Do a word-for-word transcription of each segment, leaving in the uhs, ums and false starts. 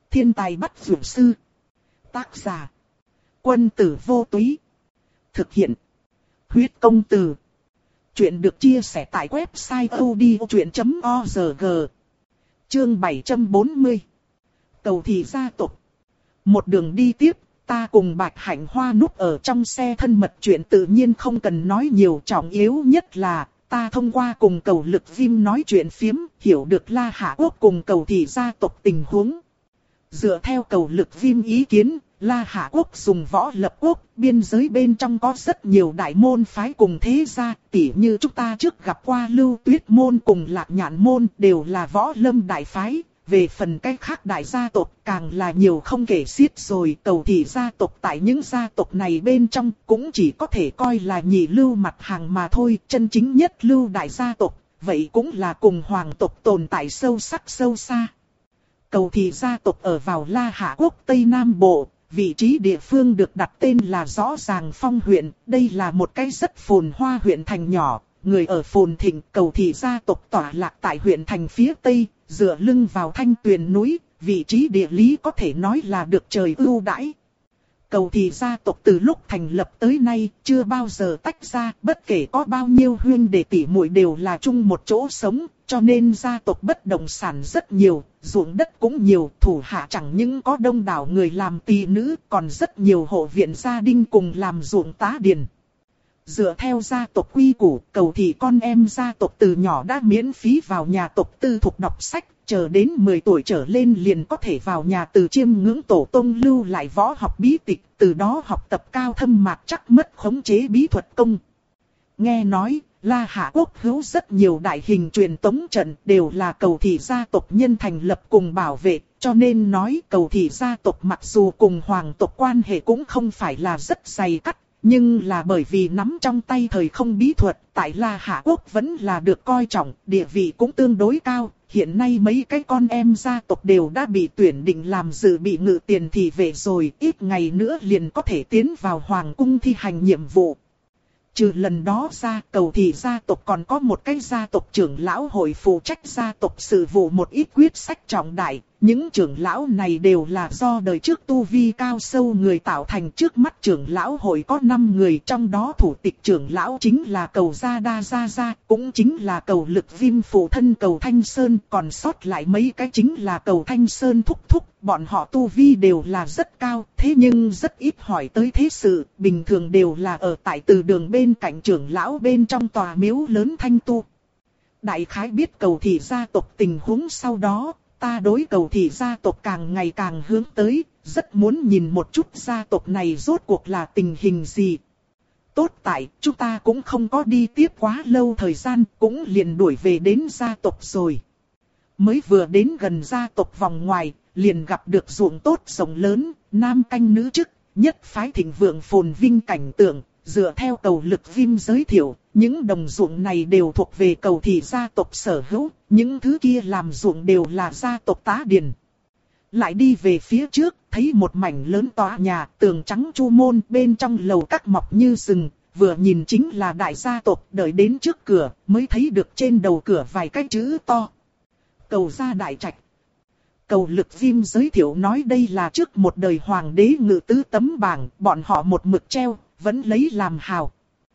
Thiên tài bắt dược sư. Tác giả. Quân tử vô túy. Thực hiện. Huyết công từ. Chuyện được chia sẻ tại website odchuyện chấm org. Chương bảy trăm bốn mươi. Cầu thị gia tộc. Một đường đi tiếp, ta cùng Bạch Hạnh Hoa núp ở trong xe thân mật, chuyện tự nhiên không cần nói nhiều, trọng yếu nhất là ta thông qua cùng Cầu Lực Viêm nói chuyện phiếm, hiểu được La Hạ Quốc cùng Cầu thị gia tộc tình huống. Dựa theo Cầu Lực Viêm ý kiến, La Hạ Quốc dùng võ lập quốc, biên giới bên trong có rất nhiều đại môn phái cùng thế gia, tỉ như chúng ta trước gặp qua Lưu Tuyết môn cùng Lạc Nhạn môn đều là võ lâm đại phái. Về phần cách khác đại gia tộc càng là nhiều không kể xiết rồi. Cầu thị gia tộc tại những gia tộc này bên trong cũng chỉ có thể coi là nhị lưu mặt hàng mà thôi. Chân chính nhất lưu đại gia tộc, vậy cũng là cùng hoàng tộc tồn tại sâu sắc sâu xa. Cầu thị gia tộc ở vào La Hạ Quốc Tây Nam Bộ, vị trí địa phương được đặt tên là Rõ Ràng Phong huyện. Đây là một cái rất phồn hoa huyện thành nhỏ, người ở phồn thịnh. Cầu thị gia tộc tọa lạc tại huyện thành phía Tây, dựa lưng vào Thanh Tuyền núi, vị trí địa lý có thể nói là được trời ưu đãi. Cầu thị gia tộc từ lúc thành lập tới nay chưa bao giờ tách ra, bất kể có bao nhiêu huynh đệ tỷ muội đều là chung một chỗ sống, cho nên gia tộc bất động sản rất nhiều, ruộng đất cũng nhiều, thủ hạ chẳng những có đông đảo người làm tỳ nữ, còn rất nhiều hộ viện gia đình cùng làm ruộng tá điền. Dựa theo gia tộc quy củ, Cầu thị con em gia tộc từ nhỏ đã miễn phí vào nhà tộc tư thục đọc sách, chờ đến mười tuổi trở lên liền có thể vào nhà từ chiêm ngưỡng tổ tông lưu lại võ học bí tịch, từ đó học tập cao thâm mạc chắc mất khống chế bí thuật công. Nghe nói, La Hạ Quốc hữu rất nhiều đại hình truyền tống trận đều là Cầu thị gia tộc nhân thành lập cùng bảo vệ, cho nên nói Cầu thị gia tộc mặc dù cùng hoàng tộc quan hệ cũng không phải là rất dày cắt. Nhưng là bởi vì nắm trong tay thời không bí thuật, tại La Hạ Quốc vẫn là được coi trọng, địa vị cũng tương đối cao. Hiện nay mấy cái con em gia tộc đều đã bị tuyển định làm dự bị ngự tiền thị vệ rồi, ít ngày nữa liền có thể tiến vào hoàng cung thi hành nhiệm vụ. Trừ lần đó ra, Cầu thị gia tộc còn có một cái gia tộc trưởng lão hội phụ trách gia tộc sự vụ một ít quyết sách trọng đại. Những trưởng lão này đều là do đời trước tu vi cao sâu người tạo thành. Trước mắt trưởng lão hội có năm người, trong đó thủ tịch trưởng lão chính là Cầu Gia Đa Gia Gia, cũng chính là Cầu Lực Viêm phụ thân Cầu Thanh Sơn, còn sót lại mấy cái chính là Cầu Thanh Sơn thúc thúc. Bọn họ tu vi đều là rất cao, thế nhưng rất ít hỏi tới thế sự, bình thường đều là ở tại từ đường bên cạnh trưởng lão bên trong tòa miếu lớn Thanh Tu. Đại khái biết Cầu thị gia tộc tình huống sau đó, ta đối Cầu thị gia tộc càng ngày càng hướng tới, rất muốn nhìn một chút gia tộc này rốt cuộc là tình hình gì. Tốt tại, chúng ta cũng không có đi tiếp quá lâu thời gian, cũng liền đuổi về đến gia tộc rồi. Mới vừa đến gần gia tộc vòng ngoài, liền gặp được ruộng tốt rộng lớn, nam canh nữ chức, nhất phái thịnh vượng phồn vinh cảnh tượng. Dựa theo Cầu Lực Viêm giới thiệu, những đồng ruộng này đều thuộc về Cầu thị gia tộc sở hữu, những thứ kia làm ruộng đều là gia tộc tá điền. Lại đi về phía trước, thấy một mảnh lớn tòa nhà, tường trắng chu môn, bên trong lầu các mọc như rừng, vừa nhìn chính là đại gia tộc. Đợi đến trước cửa, mới thấy được trên đầu cửa vài cái chữ to: Cầu gia đại trạch. Cầu Lực Viêm giới thiệu nói đây là trước một đời hoàng đế ngự tứ tấm bảng, bọn họ một mực treo, vẫn lấy làm hào.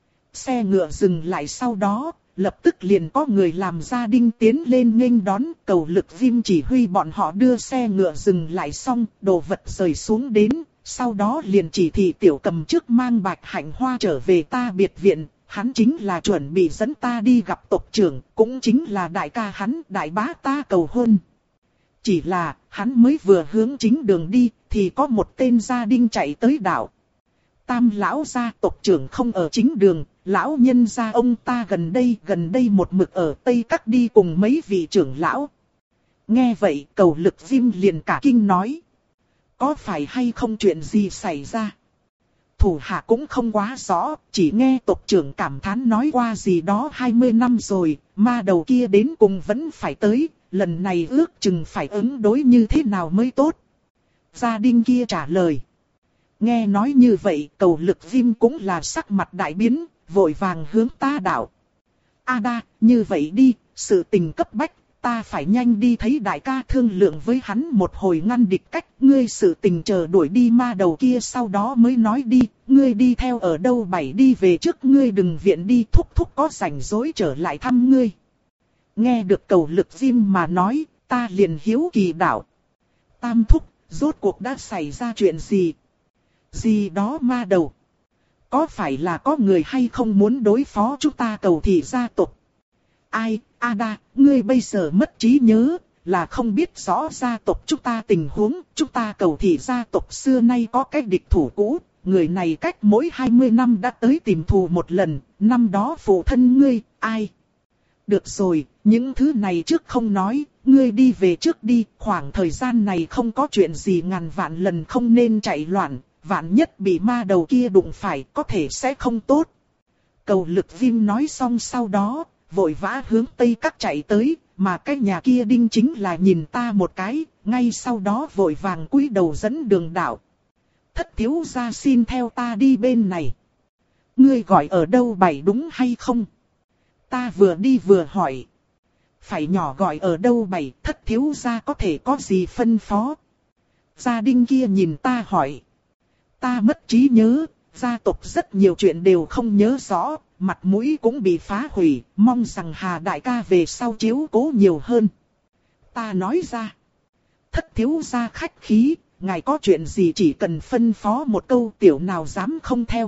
Xe ngựa dừng lại sau đó, lập tức liền có người làm gia đình tiến lên nghênh đón. Cầu Lực Viêm chỉ huy bọn họ đưa xe ngựa dừng lại xong, đồ vật rời xuống đến, sau đó liền chỉ thị Tiểu Cầm trước mang Bạch Hạnh Hoa trở về ta biệt viện. Hắn chính là chuẩn bị dẫn ta đi gặp tộc trưởng, cũng chính là đại ca hắn, đại bá ta cầu hôn. Chỉ là, hắn mới vừa hướng chính đường đi, thì có một tên gia đình chạy tới đạo: Tam lão gia tộc trưởng không ở chính đường, lão nhân gia ông ta gần đây, gần đây một mực ở Tây Các đi cùng mấy vị trưởng lão. Nghe vậy, Cầu Lực Viêm liền cả kinh nói: Có phải hay không chuyện gì xảy ra? Thủ hạ cũng không quá rõ, chỉ nghe tộc trưởng cảm thán nói qua gì đó hai mươi năm rồi, ma đầu kia đến cùng vẫn phải tới, lần này ước chừng phải ứng đối như thế nào mới tốt. Gia đình kia trả lời. Nghe nói như vậy, Cầu Lực Viêm cũng là sắc mặt đại biến, vội vàng hướng ta đạo: A đa, như vậy đi, sự tình cấp bách, ta phải nhanh đi thấy đại ca thương lượng với hắn một hồi ngăn địch cách. Ngươi sự tình chờ đuổi đi ma đầu kia sau đó mới nói đi, ngươi đi theo ở đâu bảy đi về trước, ngươi đừng viện đi, thúc thúc có rảnh rỗi trở lại thăm ngươi. Nghe được Cầu Lực Viêm mà nói, ta liền hiếu kỳ đảo. Tam thúc, rốt cuộc đã xảy ra chuyện gì? Gì đó ma đầu? Có phải là có người hay không muốn đối phó chúng ta Cầu thị gia tộc? Ai, Ada, ngươi bây giờ mất trí nhớ, là không biết rõ gia tộc chúng ta tình huống. Chúng ta Cầu thị gia tộc xưa nay có cái địch thủ cũ, người này cách mỗi hai mươi năm đã tới tìm thù một lần, năm đó phụ thân ngươi, ai? Được rồi, những thứ này trước không nói, ngươi đi về trước đi, khoảng thời gian này không có chuyện gì ngàn vạn lần không nên chạy loạn, vạn nhất bị ma đầu kia đụng phải có thể sẽ không tốt. Cầu Lực Viêm nói xong sau đó, vội vã hướng Tây Các chạy tới, mà cái nhà kia đinh chính là nhìn ta một cái, ngay sau đó vội vàng cúi đầu dẫn đường đạo. Thất thiếu gia xin theo ta đi bên này. Ngươi gọi ở đâu bảy đúng hay không? Ta vừa đi vừa hỏi. Phải nhỏ gọi ở đâu bảy, thất thiếu gia có thể có gì phân phó? Gia đinh kia nhìn ta hỏi. Ta mất trí nhớ, gia tộc rất nhiều chuyện đều không nhớ rõ, mặt mũi cũng bị phá hủy, mong rằng Hà đại ca về sau chiếu cố nhiều hơn. Ta nói ra. Thất thiếu gia khách khí, ngài có chuyện gì chỉ cần phân phó một câu, tiểu nào dám không theo.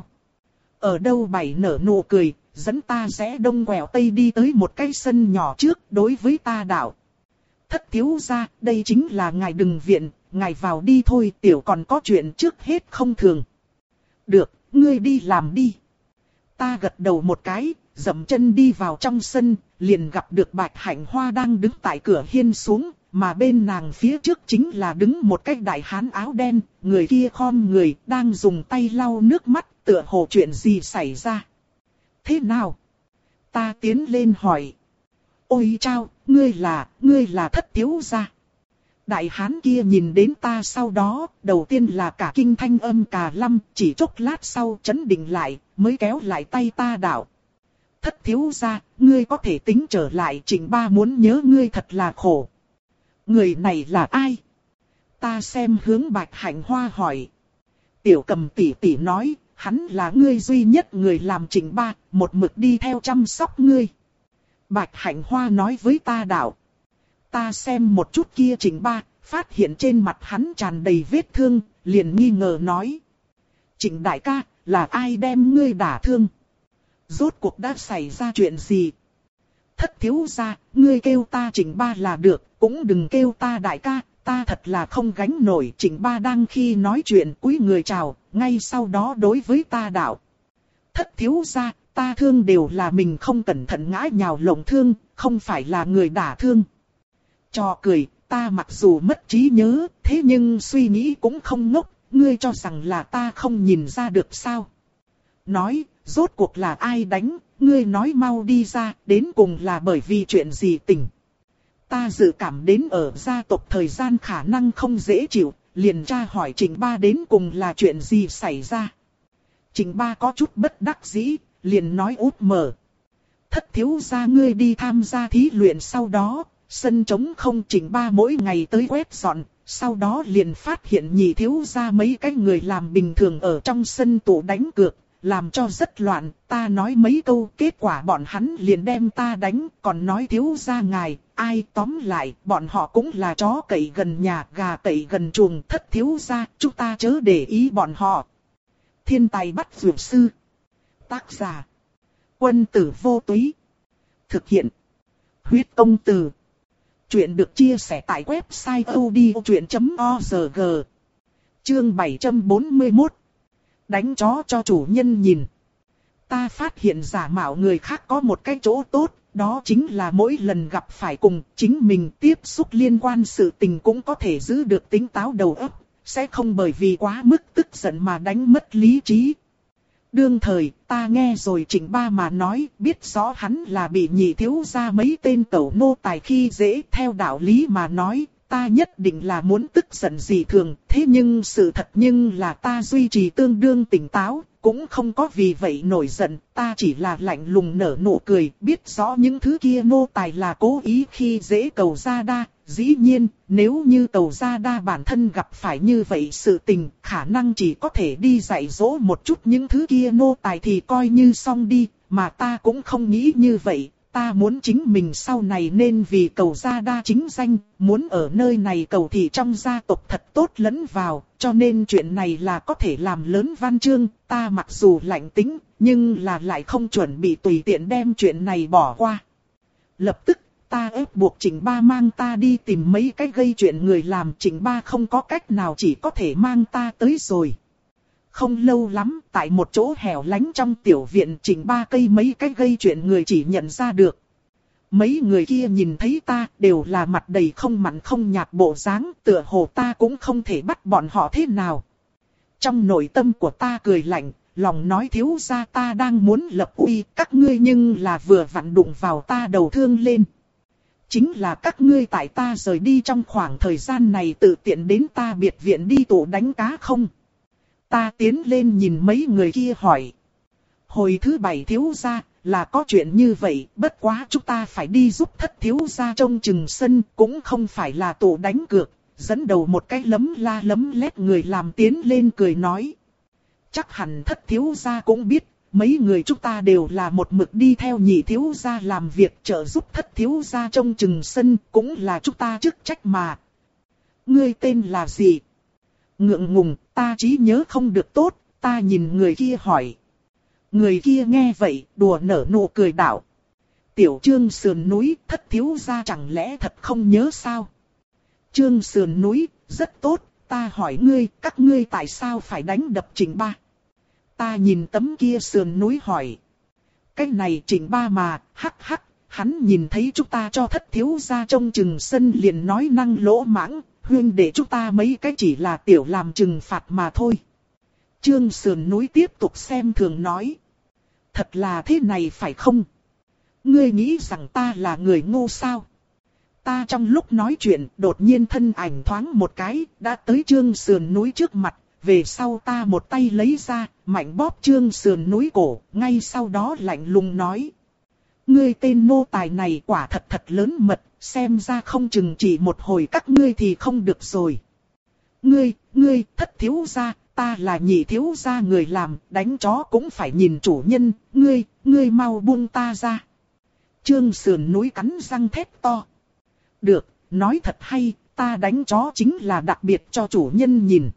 Ở đâu bảy nở nụ cười, dẫn ta rẽ đông quẹo tây đi tới một cái sân nhỏ trước, đối với ta đạo. Thất thiếu gia, đây chính là ngài đừng viện, ngài vào đi thôi, tiểu còn có chuyện trước hết không thường. Được, ngươi đi làm đi. Ta gật đầu một cái, dậm chân đi vào trong sân, liền gặp được Bạch Hạnh Hoa đang đứng tại cửa hiên xuống, mà bên nàng phía trước chính là đứng một cái đại hán áo đen, người kia khom người, đang dùng tay lau nước mắt, tựa hồ chuyện gì xảy ra. Thế nào? Ta tiến lên hỏi. Ôi chao, ngươi là, ngươi là thất thiếu gia. Đại hán kia nhìn đến ta sau đó, đầu tiên là cả kinh thanh âm cà lâm, chỉ chốc lát sau chấn định lại, mới kéo lại tay ta đạo. Thất thiếu gia, ngươi có thể tính trở lại, Trịnh Ba muốn nhớ ngươi thật là khổ. Người này là ai? Ta xem hướng Bạch Hạnh Hoa hỏi. Tiểu Cầm tỷ tỷ nói, hắn là ngươi duy nhất người làm Trịnh Ba, một mực đi theo chăm sóc ngươi. Bạch Hạnh Hoa nói với ta đạo. Ta xem một chút kia Trịnh Ba, phát hiện trên mặt hắn tràn đầy vết thương, liền nghi ngờ nói. Trịnh đại ca, là ai đem ngươi đả thương? Rốt cuộc đã xảy ra chuyện gì? Thất thiếu gia, ngươi kêu ta Trịnh Ba là được, cũng đừng kêu ta đại ca, ta thật là không gánh nổi. Trịnh Ba đang khi nói chuyện cúi người chào, ngay sau đó đối với ta đạo. Thất thiếu gia, ta thương đều là mình không cẩn thận ngã nhào lồng thương, không phải là người đả thương. Cho cười, ta mặc dù mất trí nhớ, thế nhưng suy nghĩ cũng không ngốc, ngươi cho rằng là ta không nhìn ra được sao? Nói, rốt cuộc là ai đánh, ngươi nói mau đi ra, đến cùng là bởi vì chuyện gì tình. Ta dự cảm đến ở gia tộc thời gian khả năng không dễ chịu, liền tra hỏi Trịnh Ba đến cùng là chuyện gì xảy ra. Trịnh Ba có chút bất đắc dĩ, liền nói út mở. Thất thiếu gia ngươi đi tham gia thí luyện sau đó, sân trống không. Trịnh Ba mỗi ngày tới quét dọn, sau đó liền phát hiện nhị thiếu gia mấy cái người làm bình thường ở trong sân tụ đánh cược, làm cho rất loạn. Ta nói mấy câu, kết quả bọn hắn liền đem ta đánh, còn nói thiếu gia ngài, ai tóm lại, bọn họ cũng là chó cậy gần nhà, gà cậy gần chuồng. Thất thiếu gia, chúng ta chớ để ý bọn họ. Thiên tài bắt dược sư. Tác giả: Quân tử vô túy. Thực hiện: Huyết công từ. Chuyện được chia sẻ tại website odchuyện chấm org. Chương bảy trăm bốn mươi mốt. Đánh chó cho chủ nhân nhìn. Ta phát hiện giả mạo người khác có một cái chỗ tốt, đó chính là mỗi lần gặp phải cùng chính mình tiếp xúc liên quan sự tình cũng có thể giữ được tính táo đầu óc, sẽ không bởi vì quá mức tức giận mà đánh mất lý trí. Đương thời, ta nghe rồi Trịnh Ba mà nói, biết rõ hắn là bị nhị thiếu gia mấy tên cẩu nô tài khi dễ. Theo đạo lý mà nói, ta nhất định là muốn tức giận dị thường, thế nhưng sự thật nhưng là ta duy trì tương đương tỉnh táo, cũng không có vì vậy nổi giận, ta chỉ là lạnh lùng nở nụ cười, biết rõ những thứ kia nô tài là cố ý khi dễ Cầu Gia Đa. Dĩ nhiên, nếu như Cầu Gia Đa bản thân gặp phải như vậy sự tình, khả năng chỉ có thể đi dạy dỗ một chút những thứ kia nô tài thì coi như xong đi, mà ta cũng không nghĩ như vậy. Ta muốn chính mình sau này nên vì Cầu Gia Đa chính danh, muốn ở nơi này cầu thị trong gia tộc thật tốt lẫn vào, cho nên chuyện này là có thể làm lớn văn chương, ta mặc dù lạnh tính, nhưng là lại không chuẩn bị tùy tiện đem chuyện này bỏ qua. Lập tức, ta ép buộc Trịnh Ba mang ta đi tìm mấy cái gây chuyện người làm, Trịnh Ba không có cách nào chỉ có thể mang ta tới rồi. Không lâu lắm, tại một chỗ hẻo lánh trong tiểu viện, Trịnh Ba cây mấy cái gây chuyện người chỉ nhận ra được. Mấy người kia nhìn thấy ta đều là mặt đầy không mặn không nhạt bộ dáng, tựa hồ ta cũng không thể bắt bọn họ thế nào. Trong nội tâm của ta cười lạnh, lòng nói thiếu gia ta đang muốn lập uy các ngươi nhưng là vừa vặn đụng vào ta đầu thương lên. Chính là các ngươi tại ta rời đi trong khoảng thời gian này tự tiện đến ta biệt viện đi tụ đánh cá không? Ta tiến lên nhìn mấy người kia hỏi. Hồi thứ bảy thiếu gia, là có chuyện như vậy, bất quá chúng ta phải đi giúp thất thiếu gia trông chừng sân, cũng không phải là tụ đánh cược. Dẫn đầu một cái lấm la lấm lét người làm tiến lên cười nói. Chắc hẳn thất thiếu gia cũng biết, mấy người chúng ta đều là một mực đi theo nhị thiếu gia làm việc trợ giúp thất thiếu gia trông chừng sân, cũng là chúng ta chức trách mà. Ngươi tên là gì? Ngượng ngùng, ta trí nhớ không được tốt, ta nhìn người kia hỏi. Người kia nghe vậy, đùa nở nụ cười đạo. Tiểu Trương sườn núi, thất thiếu gia chẳng lẽ thật không nhớ sao? Trương sườn núi, rất tốt, ta hỏi ngươi, các ngươi tại sao phải đánh đập Trịnh Ba? Ta nhìn tấm kia sườn núi hỏi. Cái này Trịnh Ba mà, hắc hắc, hắn nhìn thấy chúng ta cho thất thiếu gia trông chừng sân liền nói năng lỗ mãng, huynh để chúng ta mấy cái chỉ là tiểu làm trừng phạt mà thôi. Trương sườn núi tiếp tục xem thường nói. Thật là thế này phải không? Ngươi nghĩ rằng ta là người ngu sao? Ta trong lúc nói chuyện đột nhiên thân ảnh thoáng một cái, đã tới Trương sườn núi trước mặt. Về sau ta một tay lấy ra, mạnh bóp Trương sườn núi cổ, ngay sau đó lạnh lùng nói. Ngươi tên nô tài này quả thật thật lớn mật, xem ra không chừng chỉ một hồi các ngươi thì không được rồi. Ngươi, ngươi, thất thiếu gia, ta là nhị thiếu gia người làm, đánh chó cũng phải nhìn chủ nhân, ngươi, ngươi mau buông ta ra. Trương sườn núi cắn răng thét to. Được, nói thật hay, ta đánh chó chính là đặc biệt cho chủ nhân nhìn.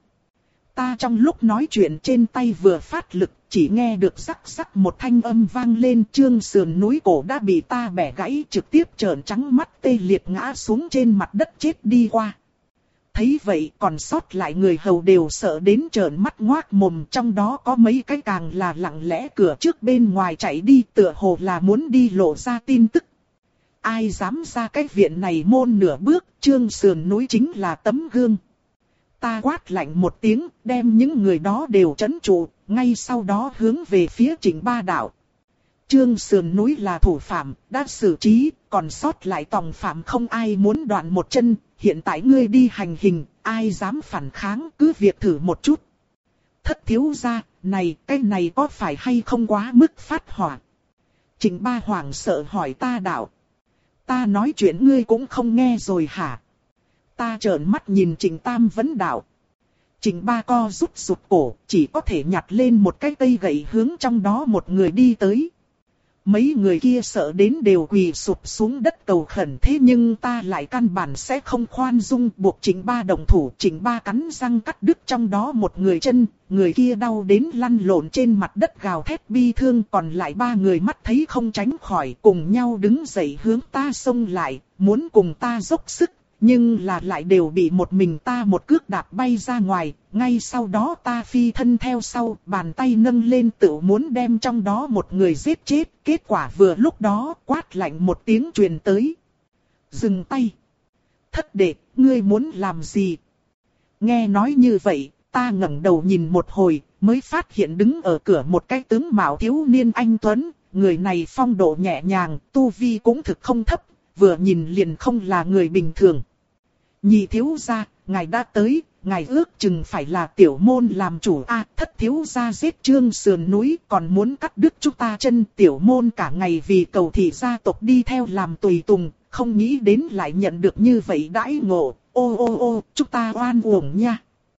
Ta trong lúc nói chuyện trên tay vừa phát lực, chỉ nghe được rắc rắc một thanh âm vang lên, Trương sườn núi cổ đã bị ta bẻ gãy, trực tiếp trợn trắng mắt tê liệt ngã xuống trên mặt đất chết đi qua. Thấy vậy còn sót lại người hầu đều sợ đến trợn mắt ngoác mồm, trong đó có mấy cái càng là lặng lẽ cửa trước bên ngoài chạy đi, tựa hồ là muốn đi lộ ra tin tức. Ai dám ra cái viện này môn nửa bước, Trương sườn núi chính là tấm gương. Ta quát lạnh một tiếng, đem những người đó đều trấn trụ, ngay sau đó hướng về phía Trịnh Ba đạo. Trương sườn núi là thủ phạm, đã xử trí, còn sót lại tòng phạm không ai muốn đoạn một chân, hiện tại ngươi đi hành hình, ai dám phản kháng, cứ việc thử một chút. Thất thiếu gia, này, cái này có phải hay không quá mức phát hỏa? Trịnh Ba hoảng sợ hỏi ta đạo. Ta nói chuyện ngươi cũng không nghe rồi hả? Ta trợn mắt nhìn Trịnh Tam vấn đạo. Trịnh Ba co rút rụt cổ, chỉ có thể nhặt lên một cái cây gậy hướng trong đó một người đi tới. Mấy người kia sợ đến đều quỳ sụp xuống đất cầu khẩn, thế nhưng ta lại căn bản sẽ không khoan dung, buộc Trịnh Ba động thủ. Trịnh Ba cắn răng cắt đứt trong đó một người chân, người kia đau đến lăn lộn trên mặt đất gào thét bi thương, còn lại ba người mắt thấy không tránh khỏi, cùng nhau đứng dậy hướng ta xông lại, muốn cùng ta dốc sức. Nhưng là lại đều bị một mình ta một cước đạp bay ra ngoài, ngay sau đó ta phi thân theo sau, bàn tay nâng lên tự muốn đem trong đó một người giết chết, kết quả vừa lúc đó quát lạnh một tiếng truyền tới. Dừng tay! Thất đệ, ngươi muốn làm gì? Nghe nói như vậy, ta ngẩng đầu nhìn một hồi, mới phát hiện đứng ở cửa một cái tướng mạo thiếu niên anh tuấn, người này phong độ nhẹ nhàng, tu vi cũng thực không thấp, vừa nhìn liền không là người bình thường. Nhị thiếu gia, ngài đã tới, ngài ước chừng phải là tiểu môn làm chủ a. Thất thiếu gia giết Trương sườn núi, còn muốn cắt đứt chúng ta chân. Tiểu môn cả ngày vì cầu thị gia tộc đi theo làm tùy tùng, không nghĩ đến lại nhận được như vậy đãi ngộ. Ô ô ô, chúng ta oan uổng nha.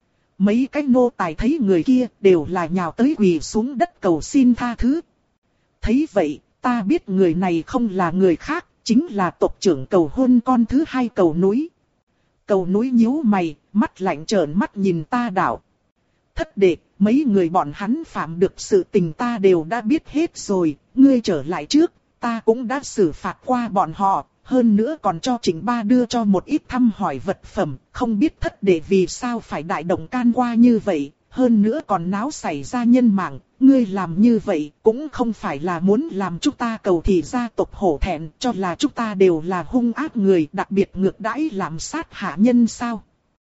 Mấy cái nô tài thấy người kia đều là nhào tới quỳ xuống đất cầu xin tha thứ. Thấy vậy, ta biết người này không là người khác, chính là tộc trưởng Cầu hôn con thứ hai Cầu núi. Cầu núi nhíu mày, mắt lạnh trợn mắt nhìn ta đảo. Thất đệ, mấy người bọn hắn phạm được sự tình ta đều đã biết hết rồi, ngươi trở lại trước, ta cũng đã xử phạt qua bọn họ, hơn nữa còn cho Trịnh Ba đưa cho một ít thăm hỏi vật phẩm, không biết thất đệ vì sao phải đại động can qua như vậy, hơn nữa còn náo xảy ra nhân mạng, ngươi làm như vậy cũng không phải là muốn làm chúng ta Cầu thị gia tộc hổ thẹn, cho là chúng ta đều là hung ác người, đặc biệt ngược đãi làm sát hạ nhân sao?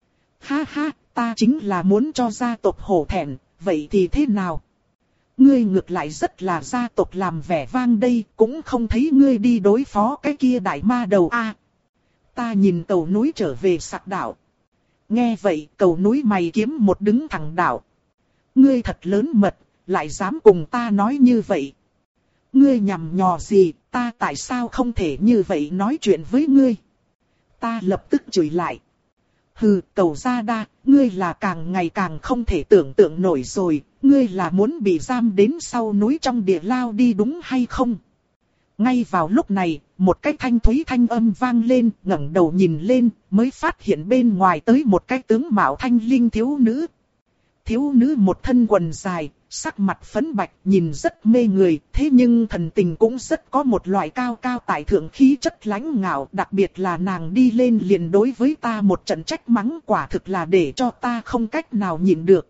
Ha ha, ta chính là muốn cho gia tộc hổ thẹn, vậy thì thế nào? Ngươi ngược lại rất là gia tộc làm vẻ vang đây, cũng không thấy ngươi đi đối phó cái kia đại ma đầu a. À, ta nhìn Cầu núi trở về sạc đảo. Nghe vậy, Cầu núi mày kiếm một đứng thẳng đảo. Ngươi thật lớn mật, lại dám cùng ta nói như vậy. Ngươi nhằm nhò gì, ta tại sao không thể như vậy nói chuyện với ngươi? Ta lập tức chửi lại. Hừ, Cầu gia đa, ngươi là càng ngày càng không thể tưởng tượng nổi rồi, ngươi là muốn bị giam đến sau núi trong địa lao đi đúng hay không? Ngay vào lúc này, một cái thanh thúy thanh âm vang lên, ngẩng đầu nhìn lên, mới phát hiện bên ngoài tới một cái tướng mạo thanh linh thiếu nữ. Thiếu nữ một thân quần dài, sắc mặt phấn bạch, nhìn rất mê người, thế nhưng thần tình cũng rất có một loại cao cao tại thượng khí chất lãnh ngạo, đặc biệt là nàng đi lên liền đối với ta một trận trách mắng, quả thực là để cho ta không cách nào nhịn được.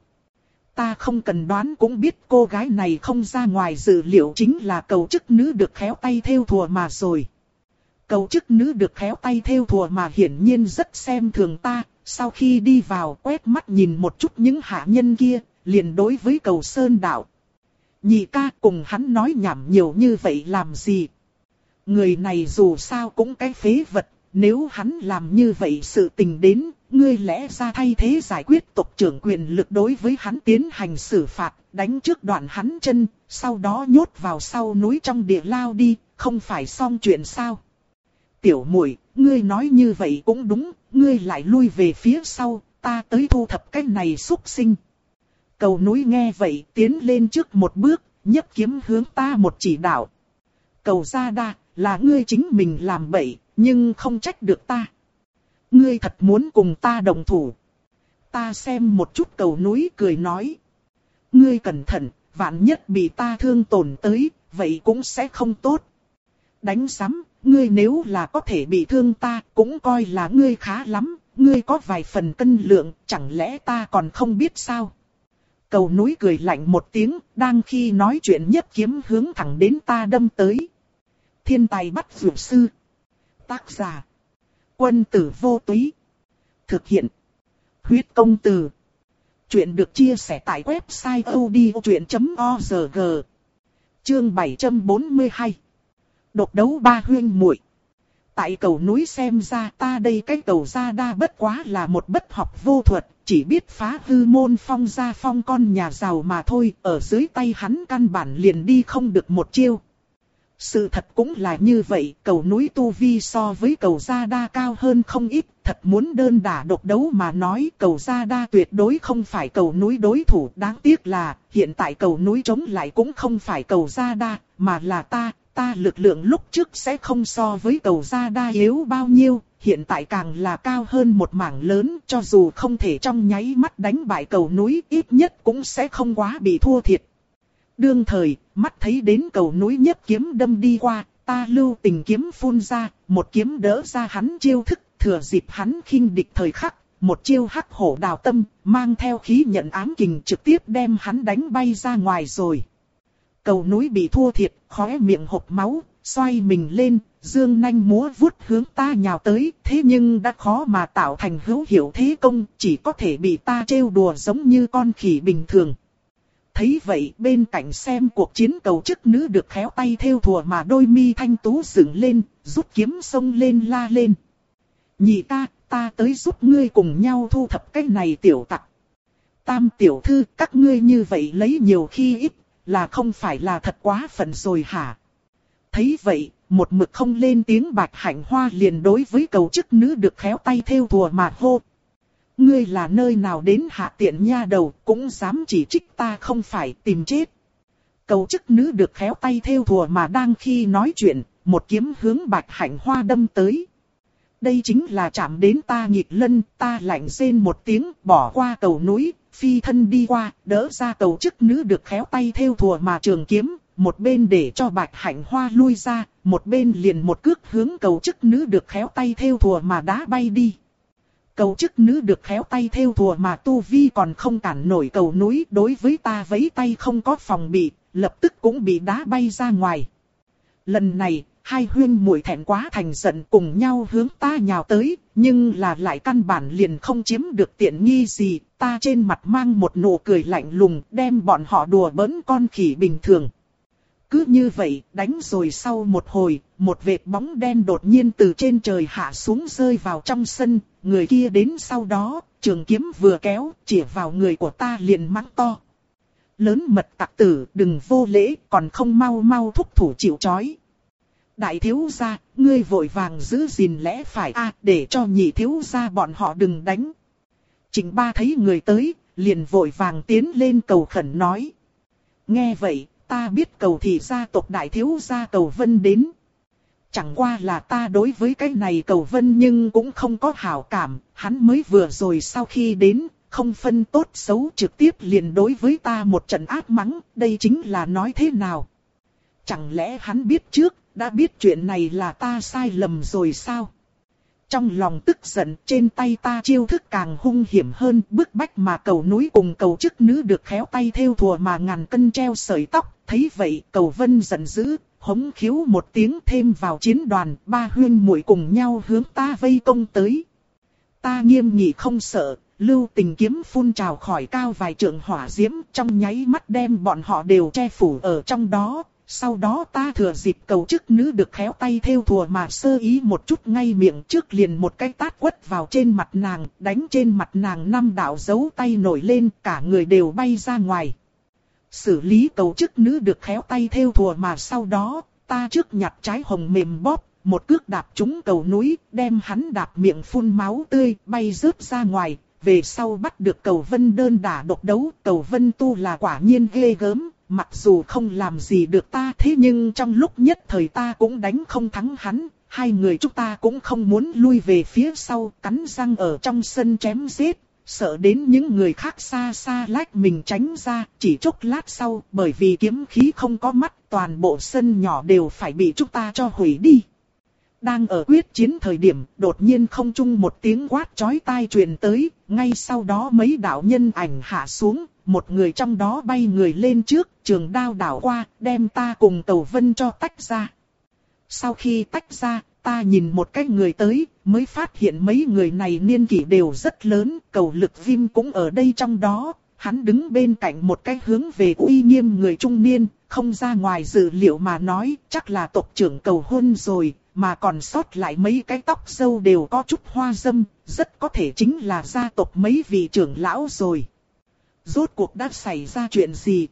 Ta không cần đoán cũng biết cô gái này không ra ngoài dự liệu chính là cầu chức nữ được khéo tay thêu thùa mà rồi. Cầu chức nữ được khéo tay thêu thùa mà hiển nhiên rất xem thường ta, sau khi đi vào quét mắt nhìn một chút những hạ nhân kia, liền đối với Cầu Sơn đạo. Nhị ca, cùng hắn nói nhảm nhiều như vậy làm gì? Người này dù sao cũng cái phế vật, nếu hắn làm như vậy sự tình đến, ngươi lẽ ra thay thế giải quyết tộc trưởng quyền lực đối với hắn tiến hành xử phạt, đánh trước đoạn hắn chân, sau đó nhốt vào sau núi trong địa lao đi, không phải xong chuyện sao? Tiểu muội, ngươi nói như vậy cũng đúng, ngươi lại lui về phía sau, ta tới thu thập cái này xúc sinh. Cầu núi nghe vậy tiến lên trước một bước, nhấc kiếm hướng ta một chỉ đạo. Cầu gia đa, là ngươi chính mình làm bậy, nhưng không trách được ta. Ngươi thật muốn cùng ta đồng thủ. Ta xem một chút Cầu núi cười nói. Ngươi cẩn thận, vạn nhất bị ta thương tổn tới, vậy cũng sẽ không tốt. Đánh sắm, ngươi nếu là có thể bị thương ta, cũng coi là ngươi khá lắm, ngươi có vài phần cân lượng, chẳng lẽ ta còn không biết sao? Cầu núi cười lạnh một tiếng, đang khi nói chuyện nhất kiếm hướng thẳng đến ta đâm tới. Thiên tài bắt dược sư. Tác giả. Quân tử vô túy. Thực hiện. Huyết công từ. Chuyện được chia sẻ tại website odchuyện chấm org. Chương bảy trăm bốn mươi hai. Độc đấu ba huynh muội. Tại Cầu núi xem ra ta đây cái Cầu gia đa bất quá là một bất học vô thuật, chỉ biết phá hư môn phong gia phong con nhà giàu mà thôi, ở dưới tay hắn căn bản liền đi không được một chiêu. Sự thật cũng là như vậy, Cầu núi tu vi so với Cầu gia đa cao hơn không ít, thật muốn đơn đả độc đấu mà nói Cầu gia đa tuyệt đối không phải Cầu núi đối thủ, đáng tiếc là hiện tại Cầu núi chống lại cũng không phải Cầu gia đa, mà là ta. Ta lực lượng lúc trước sẽ không so với Cầu gia đa yếu bao nhiêu, hiện tại càng là cao hơn một mảng lớn, cho dù không thể trong nháy mắt đánh bại Cầu núi, ít nhất cũng sẽ không quá bị thua thiệt. Đương thời, mắt thấy đến Cầu núi nhất kiếm đâm đi qua, ta lưu tình kiếm phun ra, một kiếm đỡ ra hắn chiêu thức, thừa dịp hắn khinh địch thời khắc, một chiêu hắc hổ đào tâm, mang theo khí nhận ám kình trực tiếp đem hắn đánh bay ra ngoài rồi. Cầu núi bị thua thiệt, khóe miệng hộc máu, xoay mình lên, dương nanh múa vuốt hướng ta nhào tới, thế nhưng đã khó mà tạo thành hữu hiệu thế công, chỉ có thể bị ta trêu đùa giống như con khỉ bình thường. Thấy vậy, bên cạnh xem cuộc chiến cầu chức nữ được khéo tay thêu thùa mà đôi mi thanh tú dựng lên, rút kiếm xông lên la lên. Nhị ca, ta tới giúp ngươi cùng nhau thu thập cái này tiểu tặc. Tam tiểu thư, các ngươi như vậy lấy nhiều khi ít, là không phải là thật quá phận rồi hả? Thấy vậy, một mực không lên tiếng Bạch Hạnh Hoa liền đối với cầu chức nữ được khéo tay theo thùa mà hô. Ngươi là nơi nào đến hạ tiện nha đầu, cũng dám chỉ trích ta không phải tìm chết. Cầu chức nữ được khéo tay theo thùa mà đang khi nói chuyện, một kiếm hướng Bạch Hạnh Hoa đâm tới. Đây chính là chạm đến ta Nhịp Lân, ta lạnh rên một tiếng, bỏ qua cầu núi, phi thân đi qua, đỡ ra cầu chức nữ được khéo tay theo thùa mà trường kiếm, một bên để cho Bạch Hạnh Hoa lui ra, một bên liền một cước hướng cầu chức nữ được khéo tay theo thùa mà đá bay đi. Cầu chức nữ được khéo tay theo thùa mà tu vi còn không cản nổi cầu núi, đối với ta vẫy tay không có phòng bị, lập tức cũng bị đá bay ra ngoài. Lần này, hai huyên muội thẹn quá thành giận cùng nhau hướng ta nhào tới, nhưng là lại căn bản liền không chiếm được tiện nghi gì, ta trên mặt mang một nụ cười lạnh lùng, đem bọn họ đùa bỡn con khỉ bình thường. Cứ như vậy, đánh rồi sau một hồi, một vệt bóng đen đột nhiên từ trên trời hạ xuống rơi vào trong sân, người kia đến sau đó, trường kiếm vừa kéo, chỉ vào người của ta liền mắng to. Lớn mật tặc tử, đừng vô lễ, còn không mau mau thúc thủ chịu trói. Đại thiếu gia, ngươi vội vàng giữ gìn lẽ phải a, để cho nhị thiếu gia bọn họ đừng đánh. Trịnh Ba thấy người tới, liền vội vàng tiến lên cầu khẩn nói. Nghe vậy, ta biết cầu thị gia tộc đại thiếu gia Cầu Vân đến. Chẳng qua là ta đối với cái này Cầu Vân nhưng cũng không có hảo cảm, hắn mới vừa rồi sau khi đến, không phân tốt xấu trực tiếp liền đối với ta một trận ác mắng, đây chính là nói thế nào? Chẳng lẽ hắn biết trước, đã biết chuyện này là ta sai lầm rồi sao? Trong lòng tức giận, trên tay ta chiêu thức càng hung hiểm hơn, bức bách mà cầu núi cùng cầu chức nữ được khéo tay theo thùa mà ngàn cân treo sợi tóc. Thấy vậy, Cầu Vân giận dữ, hống khiếu một tiếng thêm vào chiến đoàn, ba huyên muội cùng nhau hướng ta vây công tới. Ta nghiêm nghị không sợ, lưu tình kiếm phun trào khỏi cao vài trượng hỏa diễm, trong nháy mắt đem bọn họ đều che phủ ở trong đó. Sau đó ta thừa dịp cầu chức nữ được khéo tay theo thùa mà sơ ý một chút ngay miệng trước liền một cái tát quất vào trên mặt nàng, đánh trên mặt nàng năm đạo dấu tay nổi lên, cả người đều bay ra ngoài. Xử lý cầu chức nữ được khéo tay theo thùa mà sau đó, ta trước nhặt trái hồng mềm bóp, một cước đạp trúng cầu núi, đem hắn đạp miệng phun máu tươi, bay rớt ra ngoài. Về sau bắt được Cầu Vân đơn đả độc đấu, Cầu Vân tu là quả nhiên ghê gớm. Mặc dù không làm gì được ta thế nhưng trong lúc nhất thời ta cũng đánh không thắng hắn, hai người chúng ta cũng không muốn lui về phía sau, cắn răng ở trong sân chém giết, sợ đến những người khác xa xa lách mình tránh ra, chỉ chốc lát sau, bởi vì kiếm khí không có mắt, toàn bộ sân nhỏ đều phải bị chúng ta cho hủy đi. Đang ở quyết chiến thời điểm, đột nhiên không trung một tiếng quát chói tai truyền tới, ngay sau đó mấy đạo nhân ảnh hạ xuống, một người trong đó bay người lên trước, trường đao đảo qua, đem ta cùng Cầu Vân cho tách ra. Sau khi tách ra, ta nhìn một cái người tới, mới phát hiện mấy người này niên kỷ đều rất lớn, Cầu Lực Viêm cũng ở đây trong đó, hắn đứng bên cạnh một cái hướng về uy nghiêm người trung niên, không ra ngoài dự liệu mà nói, chắc là tộc trưởng Cầu Huân rồi. Mà còn sót lại mấy cái tóc râu đều có chút hoa dâm, rất có thể chính là gia tộc mấy vị trưởng lão rồi. Rốt cuộc đã xảy ra chuyện gì?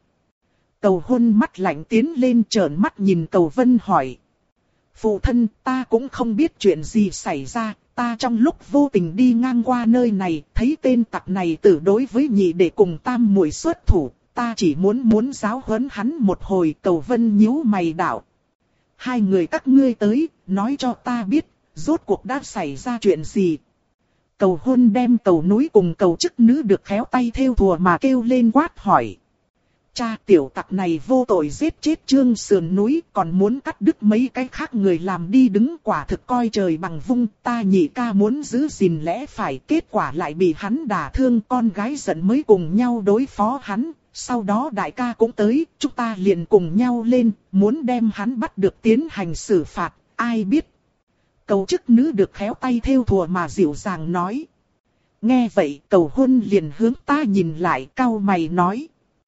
Cầu Huân mắt lạnh tiến lên trợn mắt nhìn Cầu Vân hỏi. Phụ thân, ta cũng không biết chuyện gì xảy ra, ta trong lúc vô tình đi ngang qua nơi này, thấy tên tặc này tử đối với nhị đệ cùng tam muội xuất thủ, ta chỉ muốn muốn giáo huấn hắn một hồi. Cầu Vân nhíu mày đạo. Hai người các ngươi tới, nói cho ta biết, rốt cuộc đã xảy ra chuyện gì. Cầu Huân đem Cầu núi cùng cầu chức nữ được khéo tay theo thùa mà kêu lên quát hỏi. Cha, tiểu tặc này vô tội giết chết Trương Sườn núi, còn muốn cắt đứt mấy cái khác người làm đi đứng, quả thực coi trời bằng vung. Ta nhị ca muốn giữ gìn lẽ phải, kết quả lại bị hắn đả thương, con gái giận mới cùng nhau đối phó hắn. Sau đó đại ca cũng tới, chúng ta liền cùng nhau lên, muốn đem hắn bắt được tiến hành xử phạt, ai biết. Cầu chức nữ được khéo tay theo thùa mà dịu dàng nói. Nghe vậy, Cầu Huân liền hướng ta nhìn lại, cau mày nói.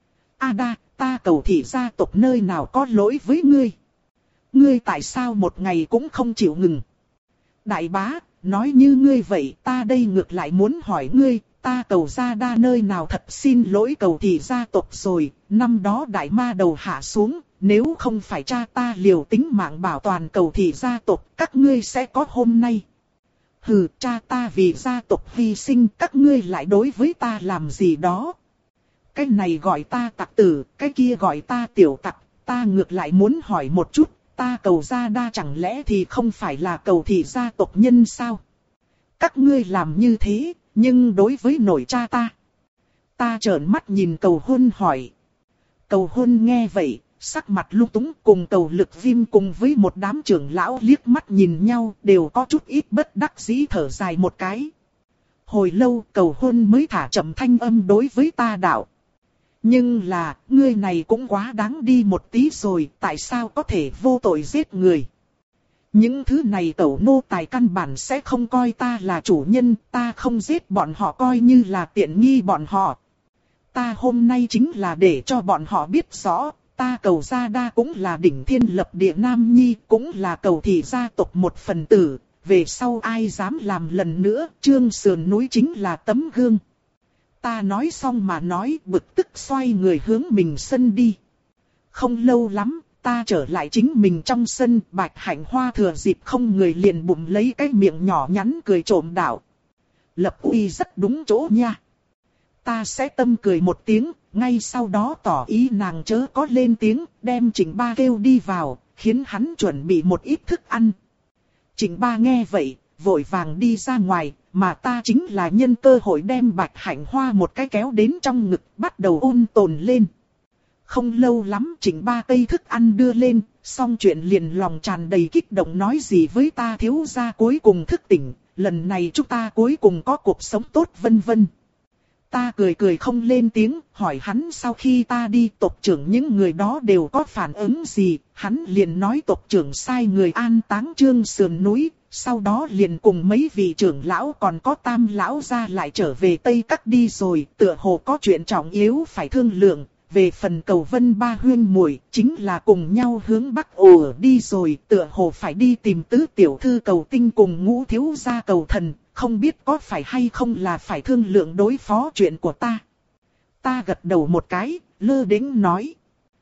A đa, ta Cầu thị gia tộc nơi nào có lỗi với ngươi? Ngươi tại sao một ngày cũng không chịu ngừng? Đại bá, nói như ngươi vậy, ta đây ngược lại muốn hỏi ngươi, ta Cầu Gia Đa nơi nào thật xin lỗi Cầu thị gia tộc rồi, năm đó đại ma đầu hạ xuống, nếu không phải cha ta liều tính mạng bảo toàn Cầu thị gia tộc, các ngươi sẽ có hôm nay. Hừ, cha ta vì gia tộc hy sinh, các ngươi lại đối với ta làm gì đó. Cái này gọi ta tặc tử, cái kia gọi ta tiểu tặc, ta ngược lại muốn hỏi một chút, ta Cầu Gia Đa chẳng lẽ thì không phải là Cầu thị gia tộc nhân sao? Các ngươi làm như thế, nhưng đối với nội cha ta. Ta trợn mắt nhìn Cầu Hôn hỏi. Cầu Hôn nghe vậy, sắc mặt lung túng, cùng Cầu Lực Viêm cùng với một đám trưởng lão liếc mắt nhìn nhau, đều có chút ít bất đắc dĩ thở dài một cái. Hồi lâu Cầu Hôn mới thả chậm thanh âm đối với ta đạo. Nhưng là, ngươi này cũng quá đáng đi một tí rồi, tại sao có thể vô tội giết người? Những thứ này cẩu nô tài căn bản sẽ không coi ta là chủ nhân, ta không giết bọn họ coi như là tiện nghi bọn họ. Ta hôm nay chính là để cho bọn họ biết rõ, ta Cầu Gia Đa cũng là đỉnh thiên lập địa nam nhi, cũng là Cầu thị gia tộc một phần tử, về sau ai dám làm lần nữa, Trương Sườn núi chính là tấm gương. Ta nói xong mà nói, bực tức xoay người hướng mình sân đi. Không lâu lắm, ta trở lại chính mình trong sân, Bạch Hạnh Hoa thừa dịp không người liền bụng lấy cái miệng nhỏ nhắn cười trộm đạo. Lập uy rất đúng chỗ nha. Ta sẽ tâm cười một tiếng, ngay sau đó tỏ ý nàng chớ có lên tiếng, đem Trịnh Ba kêu đi vào, khiến hắn chuẩn bị một ít thức ăn. Trịnh Ba nghe vậy, vội vàng đi ra ngoài, mà ta chính là nhân cơ hội đem Bạch Hạnh Hoa một cái kéo đến trong ngực, bắt đầu ôn tồn lên. Không lâu lắm Trịnh Ba cây thức ăn đưa lên, xong chuyện liền lòng tràn đầy kích động nói gì với ta thiếu gia cuối cùng thức tỉnh, lần này chúng ta cuối cùng có cuộc sống tốt vân vân. Ta cười cười không lên tiếng, hỏi hắn sau khi ta đi tộc trưởng những người đó đều có phản ứng gì, hắn liền nói tộc trưởng sai người an táng Trương Sườn núi, sau đó liền cùng mấy vị trưởng lão còn có Tam lão ra lại trở về Tây Các đi rồi, tựa hồ có chuyện trọng yếu phải thương lượng. Về phần Cầu Vân ba huyên muội chính là cùng nhau hướng Bắc ổ đi rồi, tựa hồ phải đi tìm tứ tiểu thư Cầu Tinh cùng Ngũ thiếu gia Cầu Thần, không biết có phải hay không là phải thương lượng đối phó chuyện của ta. Ta gật đầu một cái, lơ đễnh nói.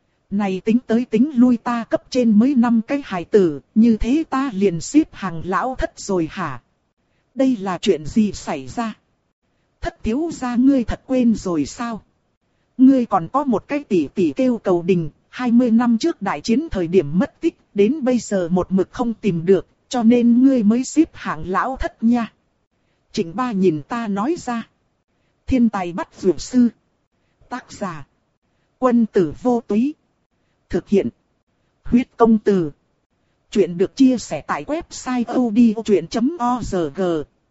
Này tính tới tính lui ta cấp trên mấy năm cái hài tử, như thế ta liền xếp hàng lão thất rồi hả? Đây là chuyện gì xảy ra? Thất thiếu gia ngươi thật quên rồi sao? Ngươi còn có một cái tỷ tỷ kêu Cầu Đình, hai mươi năm trước đại chiến thời điểm mất tích, đến bây giờ một mực không tìm được, cho nên ngươi mới xếp hạng lão thất nha. Trịnh Ba nhìn ta nói ra. Thiên tài bắt dược sư. Tác giả. Quân tử vô túy. Thực hiện. Huyết công từ. Chuyện được chia sẻ tại website odchuyện chấm org.